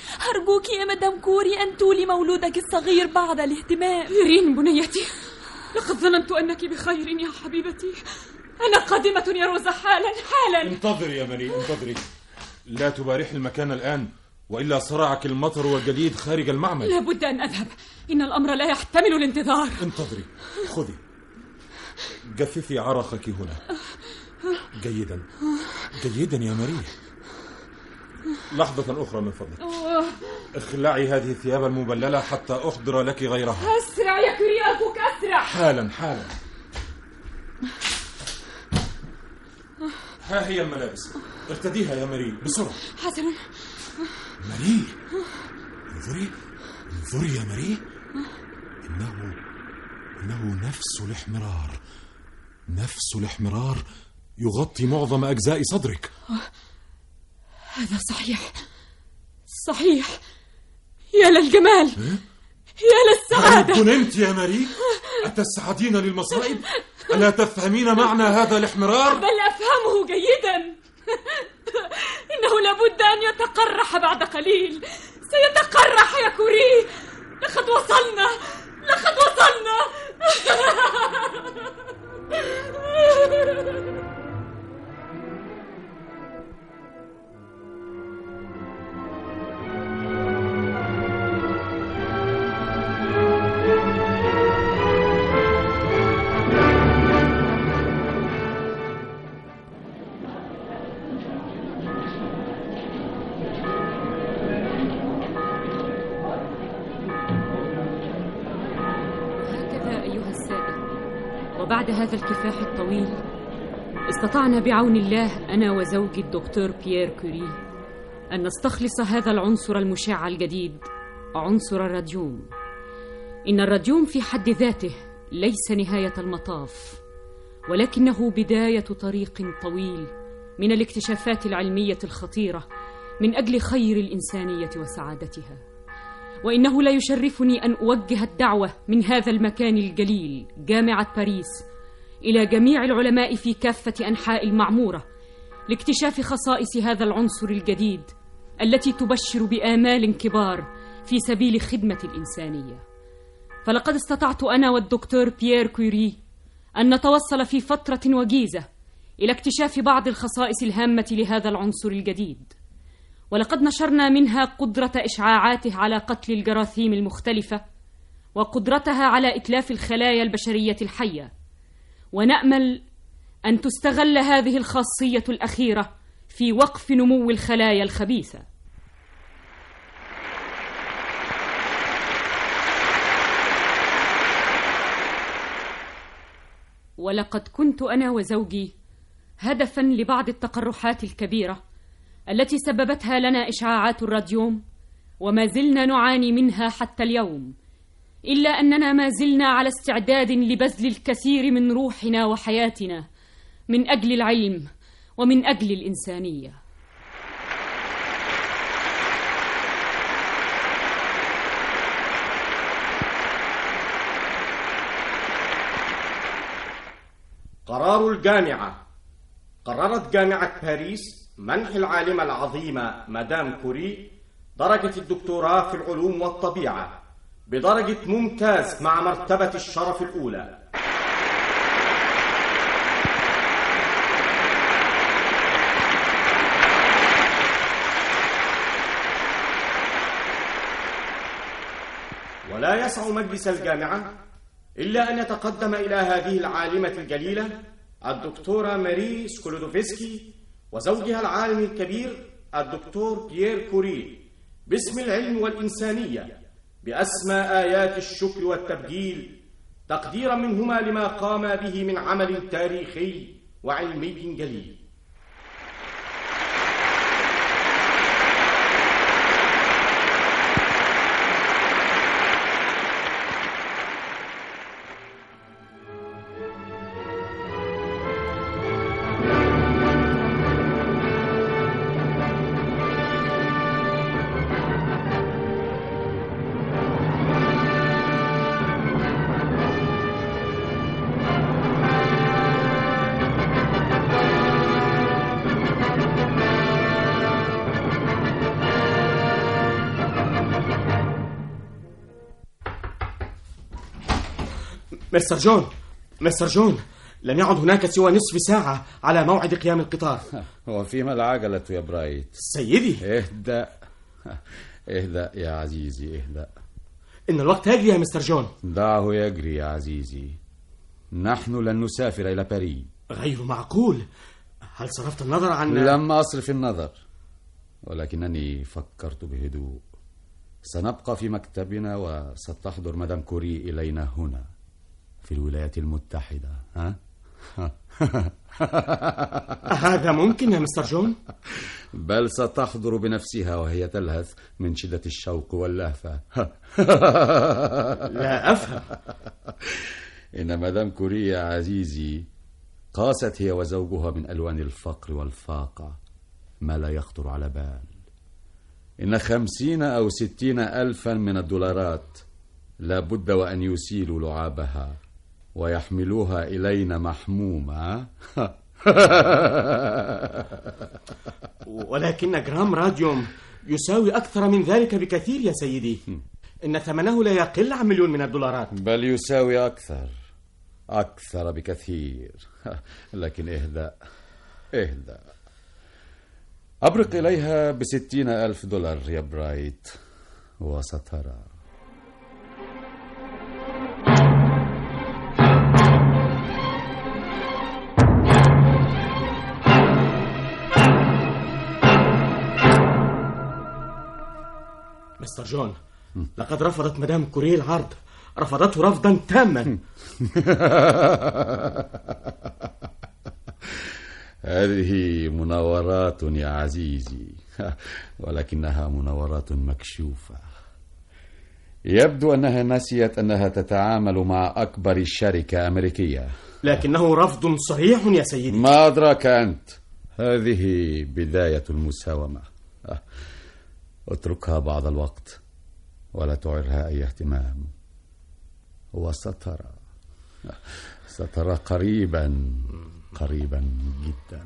أرجوك يا مدام كوري أن تولي مولودك الصغير بعد الاهتمام. إيرين بنيتي، لقد ظننت أنك بخير يا حبيبتي. أنا قادمة يا روزا حالا حالا. انتظري يا ماري، انتظري، لا تبارحي المكان الآن وإلا صرعك المطر والجليد خارج المعمل. لابد أن أذهب، إن الأمر لا يحتمل الانتظار. انتظري، خذي، جففي عرقك هنا. جيدا جيدا يا ماري. لحظة أخرى من فضلك. اخلعي هذه الثياب المبللة حتى أحضر لك غيرها. أسرع يا كوري، أرجوك أسرع. حالا حالا. ها هي الملابس، ارتديها يا ماري بسرعة. حسنا. ماري، انظري انظري يا ماري، إنه نفس الاحمرار يغطي معظم أجزاء صدرك. هذا صحيح. يا للجمال، يا للسعادة. هل جننت يا ماري؟ أتسعدين للمصائب؟ ألا تفهمين معنى هذا الاحمرار؟ بل أفهمه جيدا. إنه لابد أن يتقرح بعد قليل. سيتقرح يا كوري. لقد وصلنا. وبعد هذا الكفاح الطويل استطعنا بعون الله أنا وزوجي الدكتور بيير كوري أن نستخلص هذا العنصر المشع الجديد، عنصر الراديوم. إن الراديوم في حد ذاته ليس نهاية المطاف، ولكنه بداية طريق طويل من الاكتشافات العلمية الخطيرة من أجل خير الإنسانية وسعادتها. وإنه لا يشرفني أن أوجه الدعوة من هذا المكان الجليل جامعة باريس إلى جميع العلماء في كافة أنحاء المعمورة لاكتشاف خصائص هذا العنصر الجديد التي تبشر بآمال كبار في سبيل خدمة الإنسانية. فلقد استطعت أنا والدكتور بيير كوري أن نتوصل في فترة وجيزة إلى اكتشاف بعض الخصائص الهامة لهذا العنصر الجديد، ولقد نشرنا منها قدرة إشعاعاته على قتل الجراثيم المختلفة وقدرتها على إتلاف الخلايا البشرية الحية، ونأمل أن تستغل هذه الخاصية الأخيرة في وقف نمو الخلايا الخبيثة. ولقد كنت أنا وزوجي هدفاً لبعض التقرحات الكبيرة التي سببتها لنا إشعاعات الراديوم، وما زلنا نعاني منها حتى اليوم، إلا أننا ما زلنا على استعداد لبذل الكثير من روحنا وحياتنا من أجل العلم ومن أجل الإنسانية. قرار الجامعة. قررت جامعة باريس منح العالمة العظيمة مدام كوري درجة الدكتوراه في العلوم والطبيعة بدرجة ممتاز مع مرتبة الشرف الأولى. ولا يسع مجلس الجامعة إلا أن يتقدم إلى هذه العالمة الجليلة الدكتورة ماري سكولودوفسكي وزوجها العالم الكبير الدكتور بيير كوري باسم العلم والإنسانية بأسمى آيات الشكر والتبجيل، تقديرا منهما لما قام به من عمل تاريخي وعلمي جليل. مستر جون، لم يعد هناك سوى نصف ساعة على موعد قيام القطار. وفيما العجلة يا برايت؟ سيدي اهدأ يا عزيزي، اهدأ. إن الوقت يجري يا مستر جون. دعه يجري يا عزيزي، نحن لن نسافر إلى باريس. غير معقول. هل صرفت النظر عن... لم أصرف النظر، ولكنني فكرت بهدوء. سنبقى في مكتبنا وستحضر مدام كوري إلينا هنا في الولايات المتحدة. ها؟ هذا ممكن يا مستر جون؟ بل ستحضر بنفسها وهي تلهث من شدة الشوق واللهفة. لا أفهم. إن مدام كوري يا عزيزي قاست هي وزوجها من ألوان الفقر والفاقة ما لا يخطر على بال. إن 50 أو 60 ألفا من الدولارات لا بد وأن يسيلوا لعابها ويحملوها إلينا محمومة. ولكن جرام راديوم يساوي أكثر من ذلك بكثير يا سيدي. إن ثمنه لا يقل عن $1,000,000 من الدولارات. بل يساوي أكثر بكثير. لكن اهدأ. أبرق إليها $60,000 يا برايت وسترى. مستر جون، لقد رفضت مدام كوري العرض، رفضته رفضا تاما. هذه مناورات يا عزيزي، ولكنها مناورات مكشوفة. يبدو أنها نسيت أنها تتعامل مع أكبر شركة أمريكية. لكنه رفض صريح يا سيدي. ما أدراك أنت؟ هذه بداية المساومة. اتركها بعض الوقت ولا تعرها أي اهتمام، وسترى قريبا جدا.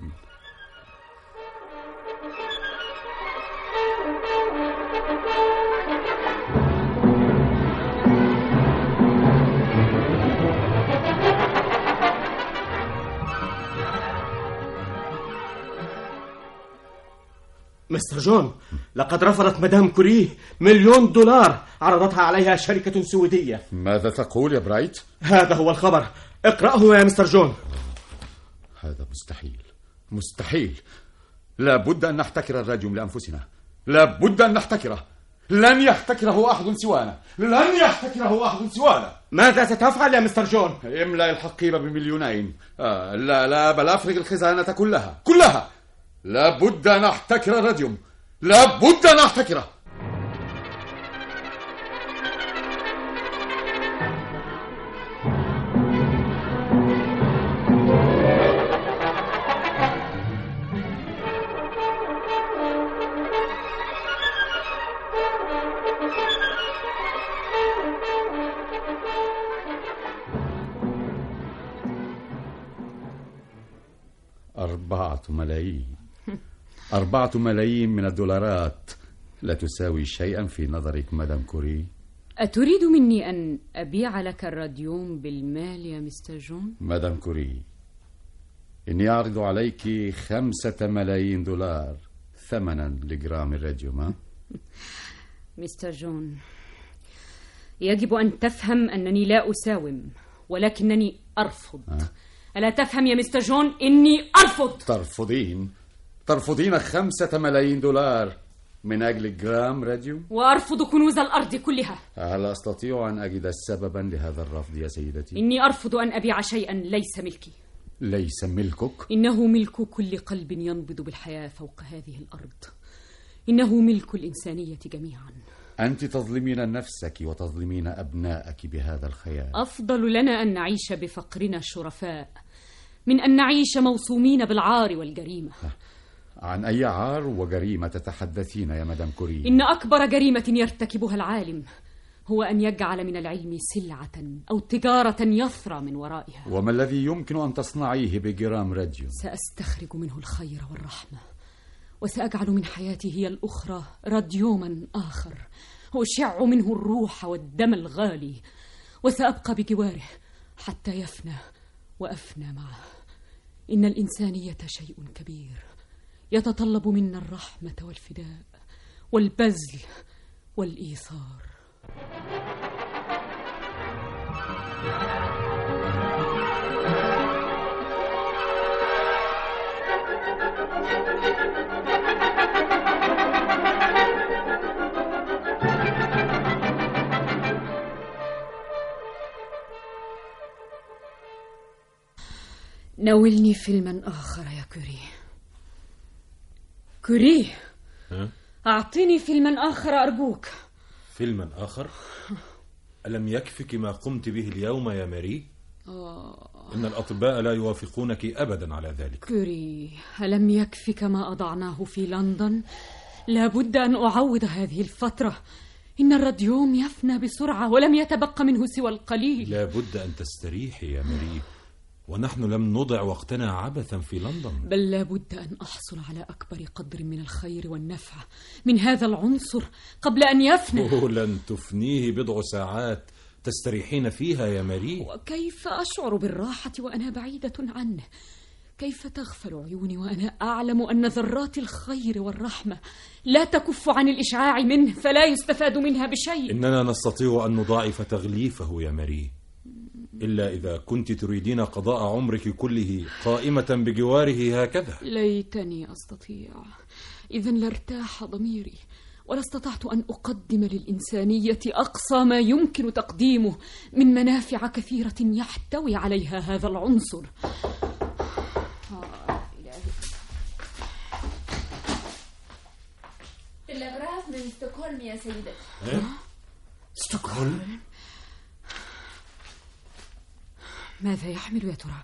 مستر جون، لقد رفضت مدام كوري $1,000,000 عرضتها عليها شركة سويدية. ماذا تقول يا برايت؟ هذا هو الخبر، اقرأه يا مستر جون. هذا مستحيل. لا بد أن نحتكر الراديوم لأنفسنا، لا بد أن نحتكره. لن يحتكره أحد سوانا. ماذا ستفعل يا مستر جون؟ املأ الحقيبة ب2,000,000. لا بل أفرغ الخزانة كلها. لا بد أن أحتكر الراديوم، لا بد أن أحتكره. $4 ملايين من الدولارات لا تساوي شيئا في نظرك مدام كوري؟ أتريد مني أن أبيع لك الراديوم بالمال يا مستر جون؟ مدام كوري، إني أعرض عليك $5 ملايين ثمنا لجرام الراديوم. مستر جون، يجب أن تفهم أنني لا أساوم، ولكنني أرفض. ألا تفهم يا مستر جون؟ إني أرفض. ترفضين $5 ملايين من أجل جرام راديوم؟ وأرفض كنوز الأرض كلها. هل أستطيع أن أجد سببا لهذا الرفض يا سيدتي؟ إني أرفض أن أبيع شيئا ليس ملكي. ليس ملكك؟ إنه ملك كل قلب ينبض بالحياة فوق هذه الأرض. إنه ملك الإنسانية جميعا. أنت تظلمين نفسك وتظلمين أبنائك بهذا الخيال. أفضل لنا أن نعيش بفقرنا الشرفاء من أن نعيش موصومين بالعار والجريمة. عن أي عار وجريمة تتحدثين يا مدام كوري؟ إن أكبر جريمة يرتكبها العالم هو أن يجعل من العلم سلعة أو تجارة يثرى من ورائها. وما الذي يمكن أن تصنعيه بجرام راديو؟ سأستخرج منه الخير والرحمة، وسأجعل من حياتي هي الأخرى راديوما آخر أشع منه الروح والدم الغالي، وسأبقى بجواره حتى يفنى وأفنى معه. إن الإنسانية شيء كبير يتطلب منا الرحمة والفداء والبذل والإيثار. ناولني فيلما آخر يا كوري. كوري، أعطيني فيلما آخر أرجوك. فيلما آخر؟ ألم يكفك ما قمت به اليوم يا ماري؟ إن الأطباء لا يوافقونك أبدا على ذلك. كوري، ألم يكفك ما أضعناه في لندن؟ لابد أن أعوض هذه الفترة. إن الراديوم يفنى بسرعة ولم يتبقى منه سوى القليل. لابد أن تستريحي يا ماري، ونحن لم نضع وقتنا عبثا في لندن. بل لابد أن أحصل على أكبر قدر من الخير والنفع من هذا العنصر قبل أن يفنى. لن تفنيه بضع ساعات تستريحين فيها يا ماري. وكيف أشعر بالراحة وأنا بعيدة عنه؟ كيف تغفل عيوني وأنا أعلم أن ذرات الخير والرحمة لا تكف عن الإشعاع منه فلا يستفاد منها بشيء؟ إننا نستطيع أن نضاعف تغليفه يا ماري، إلا إذا كنت تريدين قضاء عمرك كله قائمة بجواره هكذا. ليتني أستطيع، إذن لارتاح ضميري ولاستطعت أن أقدم للإنسانية أقصى ما يمكن تقديمه من منافع كثيرة يحتوي عليها هذا العنصر. تلغراف من ستوكهولم يا سيدتي. ستوكهولم؟ ماذا يحمل يا ترى؟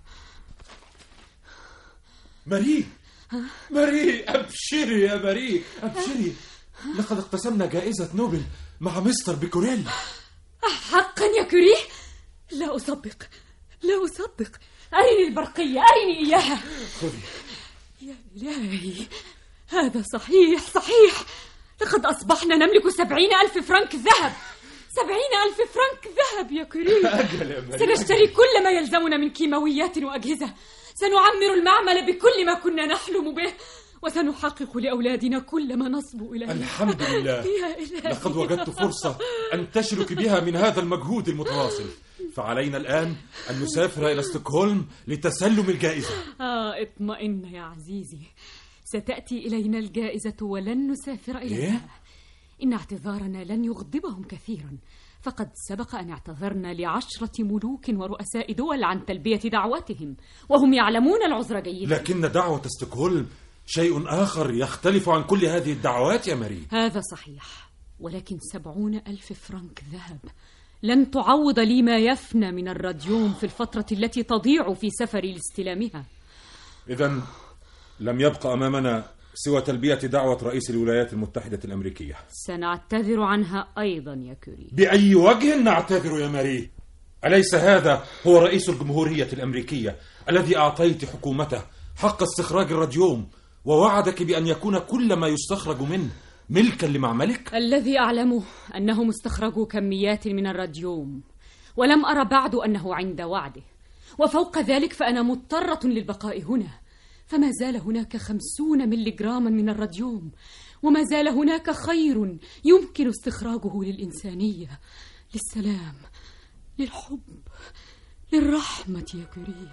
ماري، ماري، أبشري يا ماري، أبشري، لقد اقتسمنا جائزة نوبل مع مستر بيكوريل. حقا يا كوري؟ لا أصدق، لا أصدق. أرني البرقية، أرني إياها. خذي. يا إلهي، هذا صحيح صحيح. لقد أصبحنا نملك 70,000 فرنك ذهب. 70,000 فرنك ذهب يا كوري. سنشتري كل ما يلزمنا من كيماويات وأجهزة. سنعمر المعمل بكل ما كنا نحلم به، وسنحقق لأولادنا كل ما نصبو إليه. الحمد لله. يا إلهي، لقد وجدت فرصة أن تشرك بها من هذا المجهود المتواصل، فعلينا الآن أن نسافر إلى ستوكهولم لتسلم الجائزة. اطمئن يا عزيزي، ستأتي إلينا الجائزة ولن نسافر إليها. إن اعتذارنا لن يغضبهم كثيرا، فقد سبق أن اعتذرنا ل10 ملوك ورؤساء دول عن تلبية دعواتهم، وهم يعلمون العذر جيدا. لكن دعوة ستوكهولم شيء آخر يختلف عن كل هذه الدعوات يا ماري. هذا صحيح، ولكن 70,000 فرنك ذهب لن تعوض لي ما يفنى من الراديوم في الفترة التي تضيع في سفري لاستلامها. إذن لم يبقى أمامنا سوى تلبية دعوة رئيس الولايات المتحدة الأمريكية. سنعتذر عنها أيضا يا كوري. بأي وجه نعتذر يا ماري؟ أليس هذا هو رئيس الجمهورية الأمريكية الذي أعطيت حكومته حق استخراج الراديوم ووعدك بأن يكون كل ما يستخرج منه ملكا لمعملك؟ الذي أعلمه أنهم استخرجوا كميات من الراديوم، ولم أرى بعد أنه عند وعده، وفوق ذلك فأنا مضطرة للبقاء هنا. فما زال هناك 50 ملغراما من الراديوم، وما زال هناك خير يمكن استخراجه للإنسانية، للسلام، للحب، للرحمة يا كوري.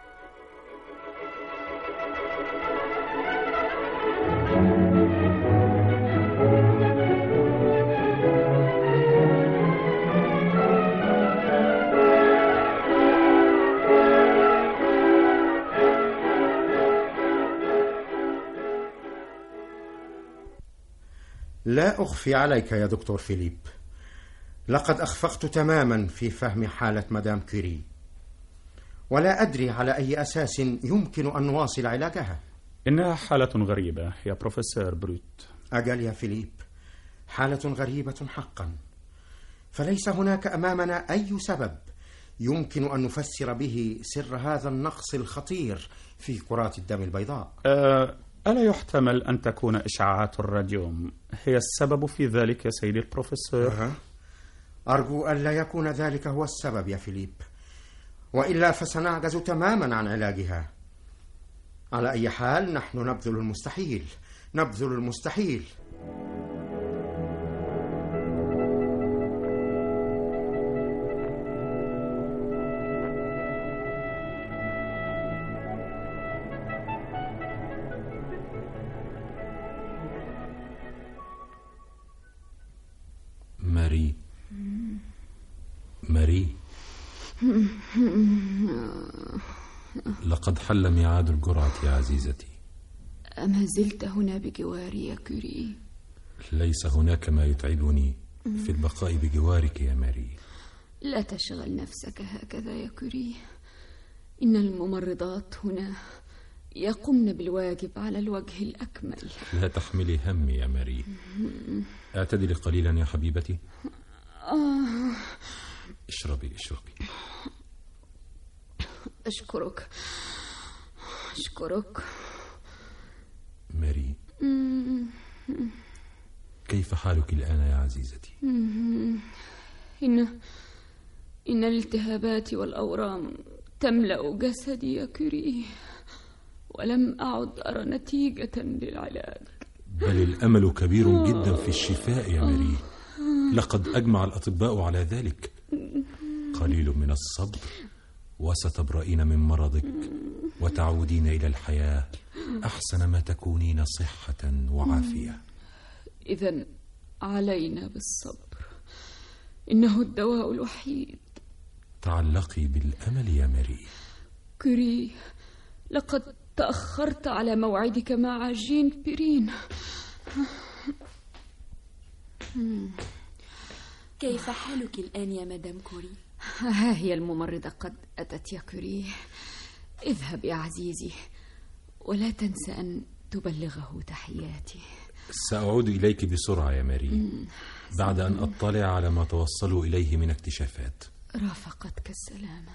لا أخفي عليك يا دكتور فيليب، لقد أخفقت تماما في فهم حالة مدام كوري، ولا أدري على أي أساس يمكن أن نواصل علاجها. إنها حالة غريبة يا بروفيسور بروت. أجل يا فيليب، حالة غريبة حقا، فليس هناك أمامنا أي سبب يمكن أن نفسر به سر هذا النقص الخطير في كرات الدم البيضاء. ألا يحتمل أن تكون إشعاعات الراديوم هي السبب في ذلك يا سيدي البروفيسور؟ أرجو أن لا يكون ذلك هو السبب يا فيليب، وإلا فسنعجز تماما عن علاجها. على أي حال نحن نبذل المستحيل، نبذل المستحيل. ماري، لقد حل ميعاد الجرعة يا عزيزتي. أما زلت هنا بجواري يا كوري؟ ليس هناك ما يتعبني في البقاء بجوارك يا ماري. لا تشغل نفسك هكذا يا كوري، إن الممرضات هنا يقمن بالواجب على الوجه الأكمل. لا تحملي همي يا ماري. اعتدلي قليلا يا حبيبتي. اشربي. أشكرك. ماري، كيف حالك الآن يا عزيزتي؟ إن الالتهابات والأورام تملأ جسدي يا كوري، ولم أعد أرى نتيجة للعلاج. بل الأمل كبير جدا في الشفاء يا ماري. لقد أجمع الأطباء على ذلك. قليل من الصبر وستبرئين من مرضك وتعودين إلى الحياة أحسن ما تكونين صحة وعافية. إذن علينا بالصبر، إنه الدواء الوحيد. تعلقي بالأمل يا ماري. كوري، لقد تأخرت على موعدك مع جين بيرين. كيف حالك الآن يا مدام كوري؟ ها هي الممرضة قد أتت يا كوري. اذهب يا عزيزي، ولا تنسى أن تبلغه تحياتي. سأعود إليك بسرعة يا ماري، بعد أن أطلع على ما توصلوا إليه من اكتشافات. رافقتك السلامة.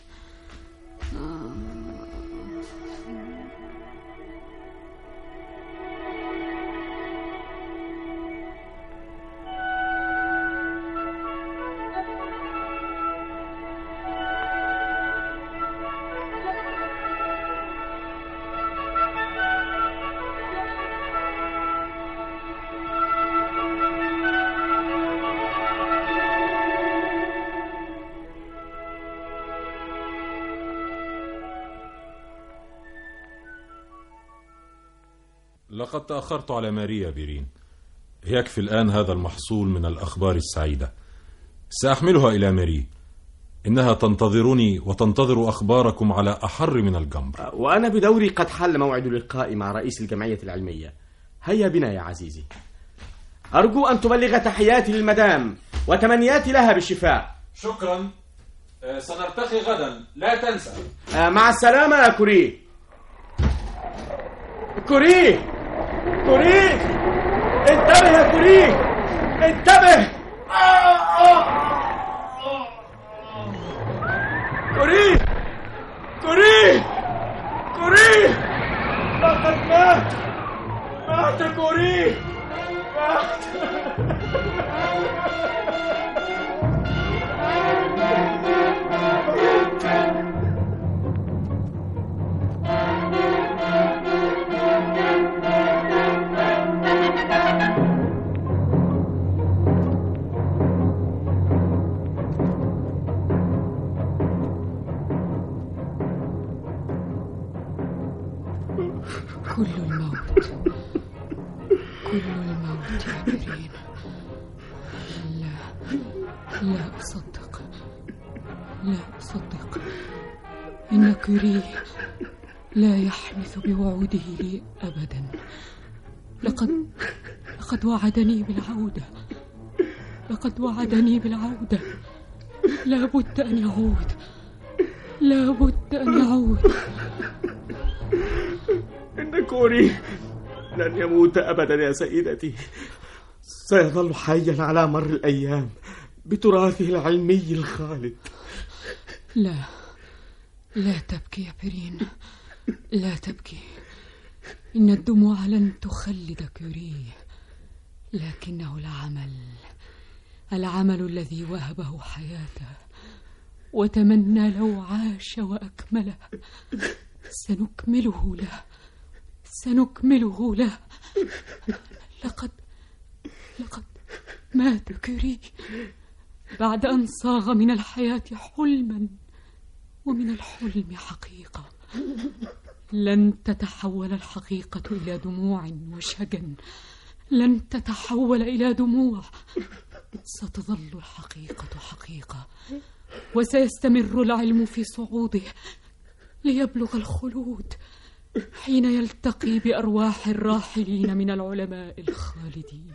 لقد تأخرت على ماريا بيرين. يكفي الآن هذا المحصول من الأخبار السعيدة. سأحملها إلى ماري، إنها تنتظرني وتنتظر أخباركم على أحر من الجمر. وأنا بدوري قد حل موعد اللقاء مع رئيس الجمعية العلمية. هيا بنا يا عزيزي. أرجو أن تبلغ تحياتي للمدام وتمنياتي لها بالشفاء. شكرا. سنرتقي غدا، لا تنسى. مع السلامة يا كوري. كوري انتبه يا كوري، انتبه. كوري لقد مات كوري، مات. كل الموت يا بيرين. لا أصدق إن كوري لا يحنث بوعوده لي أبدا. لقد وعدني بالعودة. لا بد أن يعود. إن كوري لن يموت أبدا يا سيدتي. سيظل حيا على مر الأيام بتراثه العلمي الخالد. لا تبكي يا بيرين، لا تبكي. إن الدموع لن تخلد كوري، لكنه العمل الذي وهبه حياته وتمنى لو عاش وأكمله. سنكمله له، سنكمله له. لقد مات كوري بعد أن صاغ من الحياة حلما ومن الحلم حقيقة. لن تتحول الحقيقة إلى دموع وشجن، لن تتحول إلى دموع. ستظل الحقيقة حقيقة، وسيستمر العلم في صعوده ليبلغ الخلود حين يلتقي بأرواح الراحلين من العلماء الخالدين.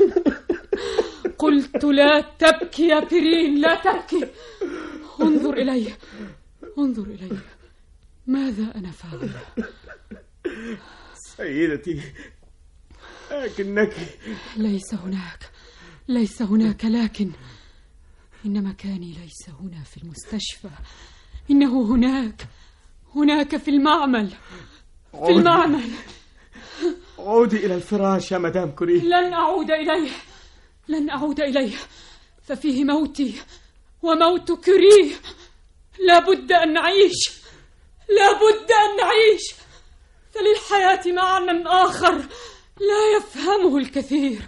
قلت لا تبكي يا بيرين، لا تبكي. انظر إلي، انظر إلي، ماذا أنا فاعلة؟ سيدتي، لكنك ليس هناك لكن. إن مكاني ليس هنا في المستشفى، إنه هناك في المعمل. في المعمل. عودي إلى الفراش يا مدام كوري. لن أعود إليه، ففيه موتي وموت كوري. لابد أن نعيش، فللحياة معنى آخر لا يفهمه الكثير.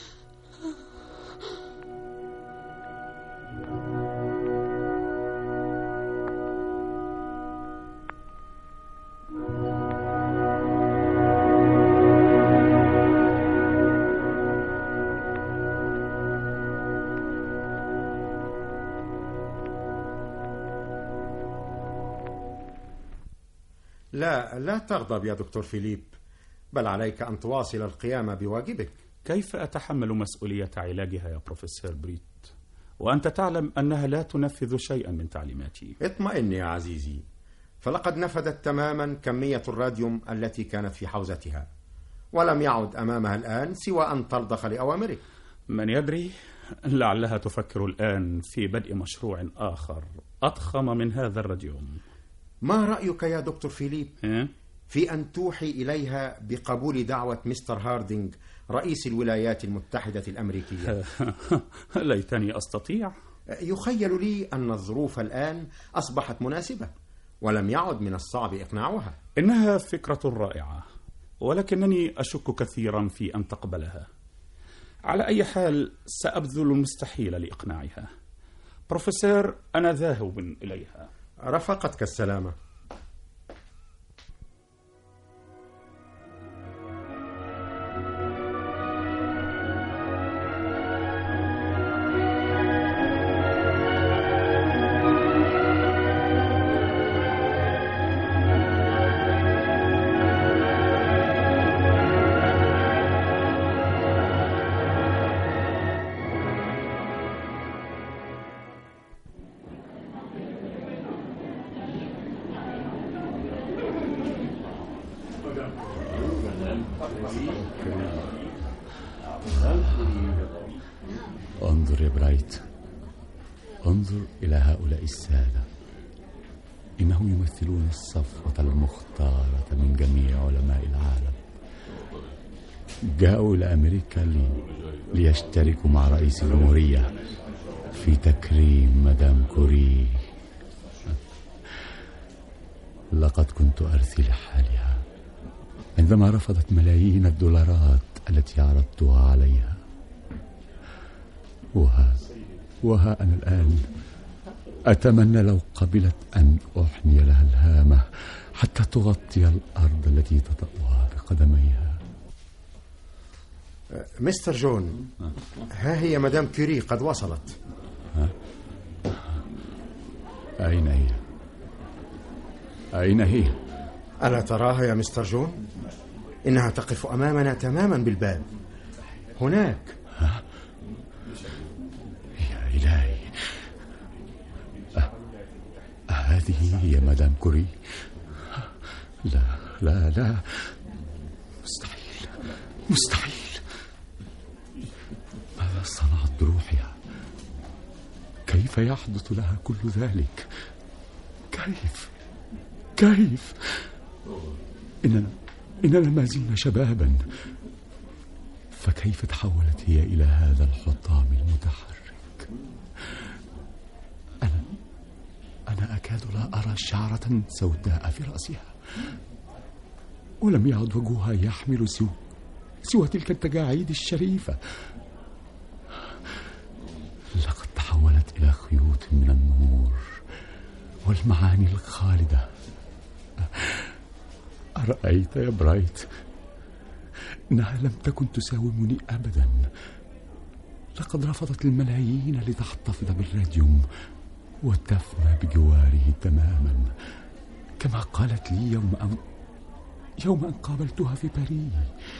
لا تغضب يا دكتور فيليب، بل عليك أن تواصل القيام بواجبك. كيف أتحمل مسؤولية علاجها يا بروفيسور بريت وأنت تعلم أنها لا تنفذ شيئا من تعليماتي؟ اطمئن يا عزيزي، فلقد نفذت تماما كمية الراديوم التي كانت في حوزتها، ولم يعد أمامها الآن سوى أن ترضخ لأوامرك. من يدري، لعلها تفكر الآن في بدء مشروع آخر أضخم من هذا الراديوم. ما رأيك يا دكتور فيليب في أن توحي إليها بقبول دعوة مستر هاردينغ رئيس الولايات المتحدة الأمريكية؟ ليتني أستطيع. يخيل لي أن الظروف الآن أصبحت مناسبة، ولم يعد من الصعب إقناعها. إنها فكرة رائعة، ولكنني أشك كثيرا في أن تقبلها. على أي حال سأبذل المستحيل لإقناعها. بروفيسور، أنا ذاهب إليها. رفقتك السلامة. انظر يا برايت، انظر إلى هؤلاء السادة، إنهم يمثلون الصفوة المختارة من جميع علماء العالم. جاءوا إلى أمريكا ليشتركوا مع رئيس الجمهورية في تكريم مدام كوري. لقد كنت أرثي لحالها عندما رفضت ملايين الدولارات التي عرضتها عليها، وها أنا الآن أتمنى لو قبلت أن أحني لها الهامة حتى تغطي الأرض التي تطأها بقدميها. مستر جون، ها هي مدام كوري قد وصلت. أين هي؟ أين هي؟ ألا تراها يا مستر جون؟ إنها تقف أمامنا تماما بالباب هناك. يا إلهي، هذه هي مدام كوري؟ لا لا لا، مستحيل مستحيل. ماذا صنعت بروحها؟ كيف يحدث لها كل ذلك؟ كيف؟ إننا ما زلنا شبابا، فكيف تحولت هي إلى هذا الحطام المتحرك؟ أرى شعرة سوداء في رأسها، ولم يعد وجهها يحمل سوى تلك التجاعيد الشريفة. لقد تحولت إلى خيوط من النور والمعاني الخالدة. أرأيت يا برايت؟ إنها لم تكن تساومني أبدا. لقد رفضت الملايين لتحتفظ بالراديوم وتفنى بجواره تماما، كما قالت لي يوم أن قابلتها في باريس.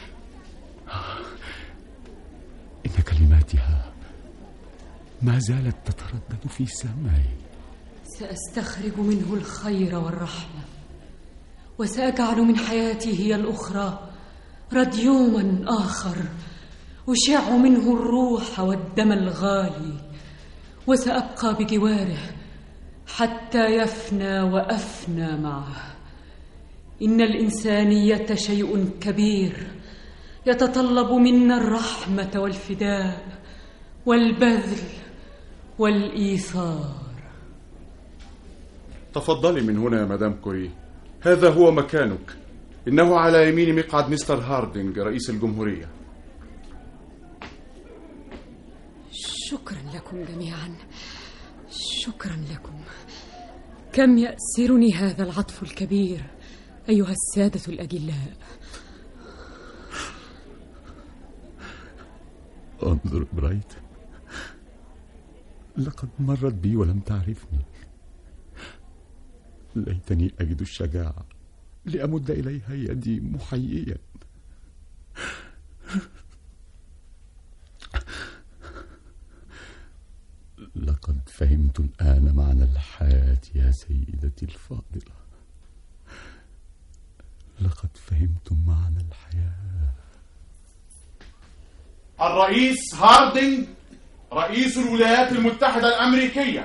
إن كلماتها ما زالت تتردد في سمعي. سأستخرج منه الخير والرحمة، وسأجعل من حياتي هي الأخرى راديوما آخر أشع منه الروح والدم الغالي، وسأبقى بجواره حتى يفنى وأفنى معه. إن الإنسانية شيء كبير يتطلب منا الرحمة والفداء والبذل والإيثار. تفضلي من هنا يا مدام كوري، هذا هو مكانك. إنه على يمين مقعد مستر هاردينج رئيس الجمهورية. شكرا لكم جميعا، شكرا لكم. كم يأسرني هذا العطف الكبير أيها السادة الأجلاء. انظر برايت، لقد مرت بي ولم تعرفني. ليتني أجد الشجاعة لأمد إليها يدي محييا. لقد فهمت الآن معنى الحياة يا سيدتي الفاضلة. لقد فهمت معنى الحياة. الرئيس هاردينج رئيس الولايات المتحدة الأمريكية.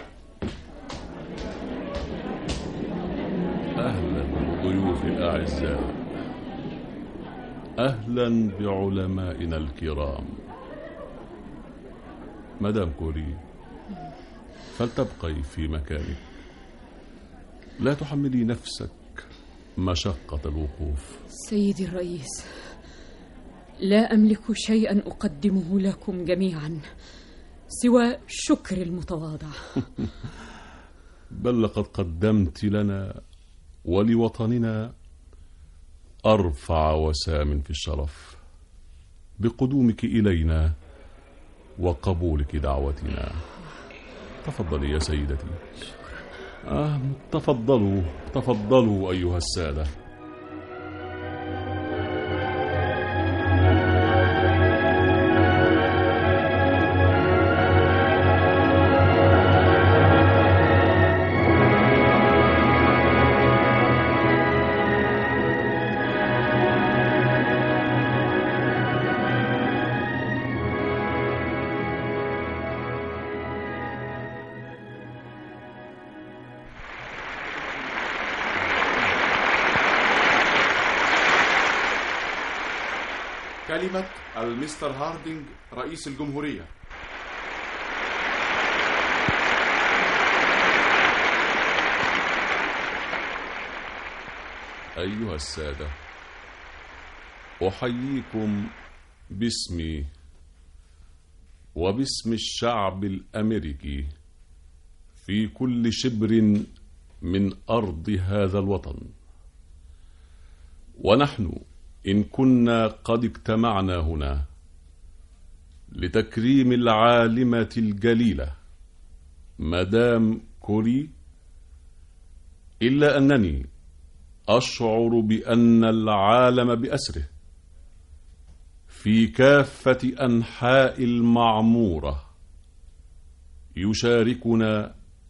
أهلا ضيوفي الأعزاء، أهلا بعلمائنا الكرام. مدام كوري، فلتبقي في مكانك، لا تحملي نفسك مشقة الوقوف. سيدي الرئيس، لا أملك شيئا أقدمه لكم جميعا سوى شكر المتواضع. بل لقد قدمت لنا ولوطننا أرفع وسام في الشرف بقدومك إلينا وقبولك دعوتنا. تفضلي يا سيدتي. تفضلوا تفضلوا أيها السادة. كلمة المستر هاردينج رئيس الجمهورية. أيها السادة، أحييكم باسمي وباسم الشعب الأمريكي في كل شبر من أرض هذا الوطن. ونحن إن كنا قد اجتمعنا هنا لتكريم العالمة الجليلة مدام كوري، إلا أنني أشعر بأن العالم بأسره في كافة أنحاء المعمورة يشاركنا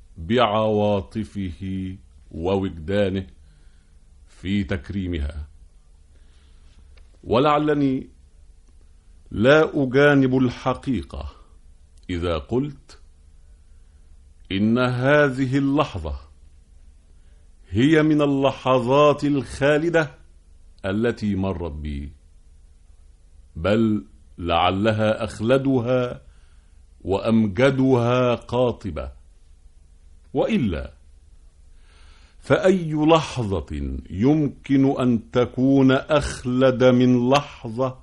بعواطفه ووجدانه في تكريمها. ولعلني لا أجانب الحقيقة إذا قلت إن هذه اللحظة هي من اللحظات الخالدة التي مرت بي، بل لعلها أخلدها وأمجدها قاطبة. وإلا فأي لحظة يمكن أن تكون أخلد من لحظة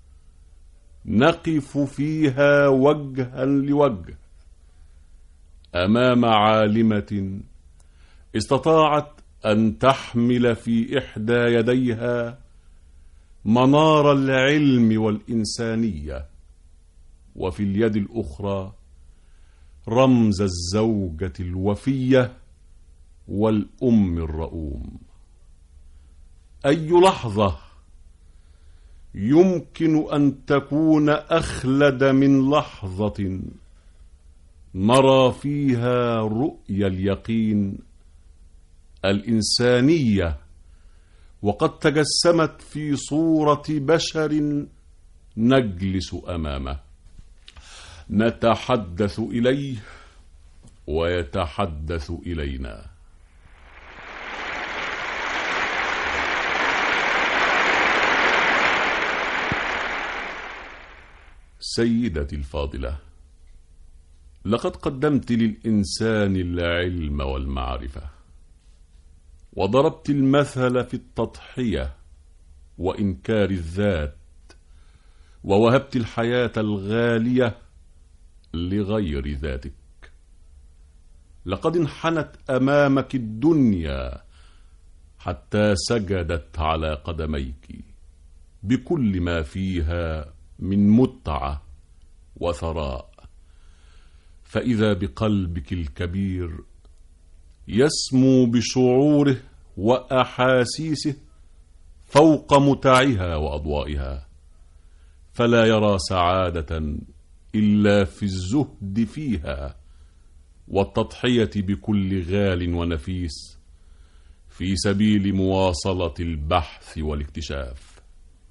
نقف فيها وجها لوجه أمام عالمة استطاعت أن تحمل في إحدى يديها منار العلم والإنسانية، وفي اليد الأخرى رمز الزوجة الوفية والأم الرؤوم. أي لحظة يمكن أن تكون أخلد من لحظة نرى فيها رؤيا اليقين الإنسانية، وقد تجسمت في صورة بشر نجلس أمامه نتحدث إليه ويتحدث إلينا. سيدتي الفاضلة، لقد قدمت للإنسان العلم والمعرفة، وضربت المثل في التضحية وإنكار الذات، ووهبت الحياة الغالية لغير ذاتك. لقد انحنت أمامك الدنيا حتى سجدت على قدميك بكل ما فيها من متعة وثراء، فإذا بقلبك الكبير يسمو بشعوره وأحاسيسه فوق متعها وأضوائها، فلا يرى سعادة إلا في الزهد فيها والتضحية بكل غال ونفيس في سبيل مواصلة البحث والاكتشاف.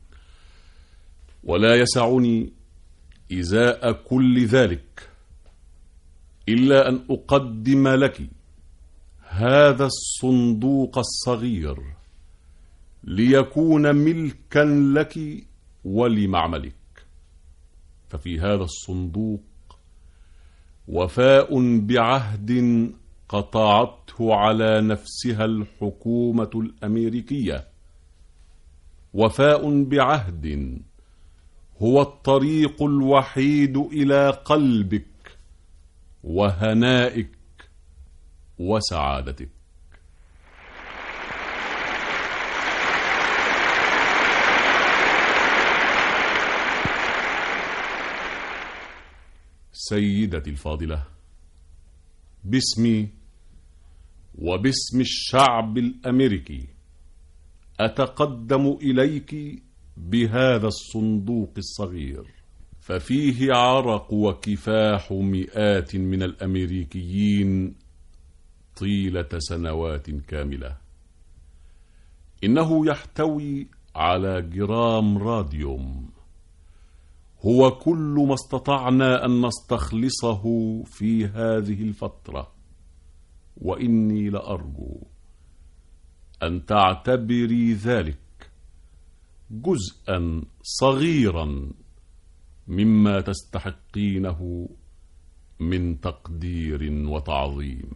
ولا يسعني إزاء كل ذلك إلا أن أقدم لك هذا الصندوق الصغير ليكون ملكا لك ولمعملك. ففي هذا الصندوق وفاء بعهد قطعته على نفسها الحكومة الأمريكية، وفاء بعهد هو الطريق الوحيد إلى قلبك وهنائك وسعادتك. سيدتي الفاضلة، باسمي وباسم الشعب الأمريكي أتقدم إليك بهذا الصندوق الصغير، ففيه عرق وكفاح مئات من الأمريكيين طيلة سنوات كاملة. إنه يحتوي على جرام راديوم هو كل ما استطعنا أن نستخلصه في هذه الفترة، وإني لأرجو أن تعتبري ذلك جزءا صغيرا مما تستحقينه من تقدير وتعظيم.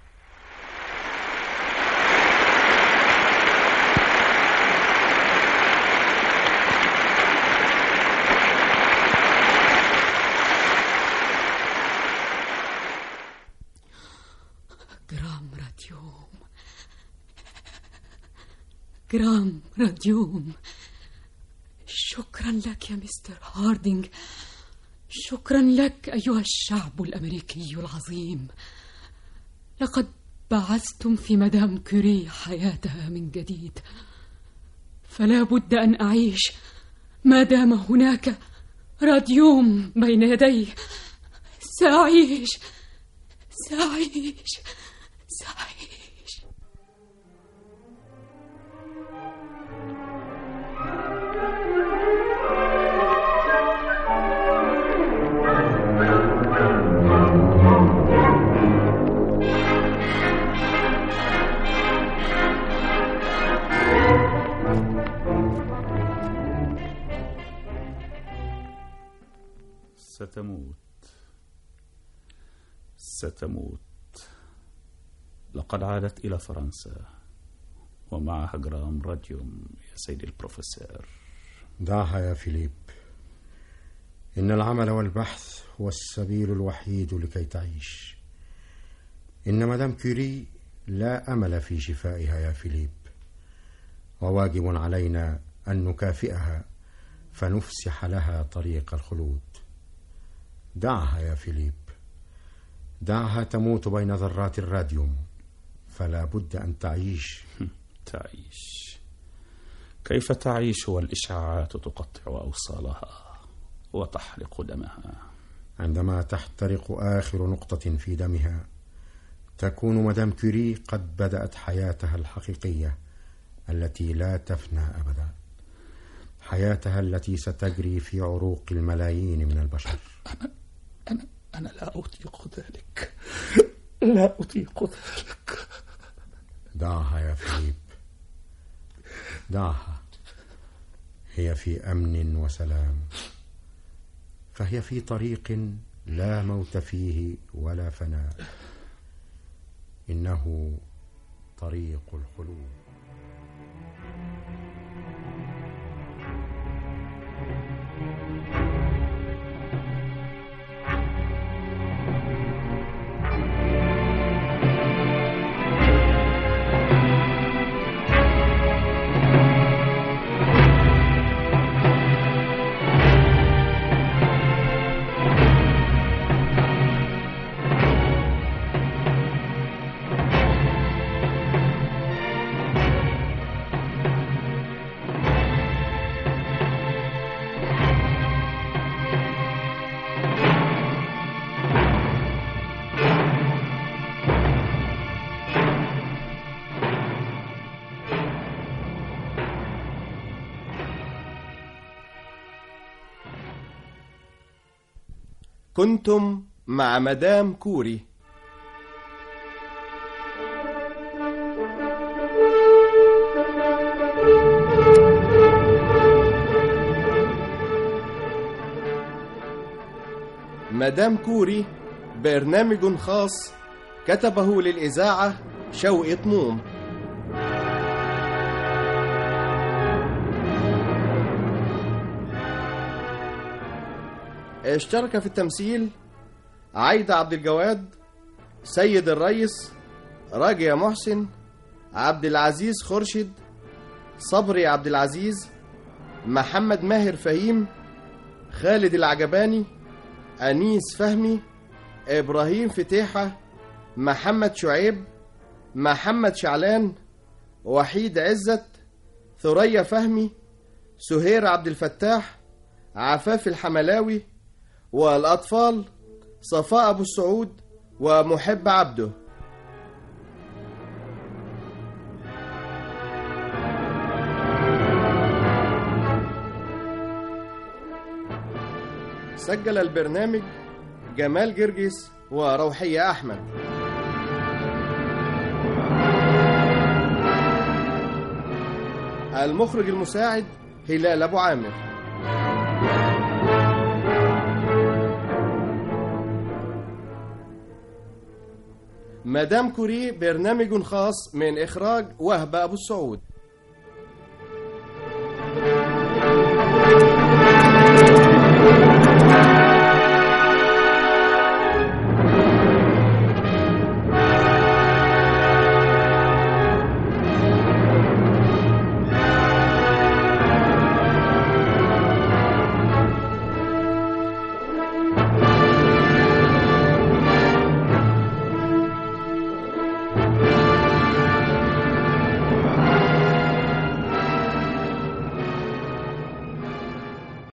جرام راديوم. شكرا لك يا مستر هاردينغ، شكرا لك أيها الشعب الأمريكي العظيم. لقد بعثتم في مدام كوري حياتها من جديد، فلا بد أن أعيش ما دام هناك راديوم بين يدي. سأعيش سأعيش سأعيش. ستموت لقد عادت إلى فرنسا ومعها جرام راديوم يا سيدي البروفيسور. دعها يا فيليب، إن العمل والبحث هو السبيل الوحيد لكي تعيش. إن مدام كوري لا أمل في شفائها يا فيليب، وواجب علينا أن نكافئها فنفسح لها طريق الخلود. دعها يا فيليب، دعها تموت بين ذرات الراديوم، فلا بد أن تعيش. تعيش؟ كيف تعيش والإشعاعات تقطع أوصالها وتحرق دمها؟ عندما تحترق آخر نقطة في دمها تكون مدام كوري قد بدأت حياتها الحقيقية التي لا تفنى أبدا، حياتها التي ستجري في عروق الملايين من البشر. أنا لا أطيق ذلك، لا أطيق ذلك. دعها يا فيليب، دعها، هي في أمن وسلام، فهي في طريق لا موت فيه ولا فناء، إنه طريق الخلود. كنتم مع مدام كوري. مدام كوري برنامج خاص كتبه للإذاعة شوقي طموم. اشترك في التمثيل عايدة عبد الجواد، سيد الريس، راجية محسن، عبد العزيز خورشيد، صبري عبد العزيز، محمد ماهر فهيم، خالد العجباني، أنيس فهمي، إبراهيم فتيحة، محمد شعيب، محمد شعلان، وحيد عزت، ثريا فهمي، سهير عبد الفتاح، عفاف الحملاوي، والأطفال صفاء أبو السعود ومحب عبده. سجل البرنامج جمال جرجس وروحية أحمد. المخرج المساعد هلال أبو عامر. مدام كوري برنامج خاص من إخراج وهبة أبو السعود.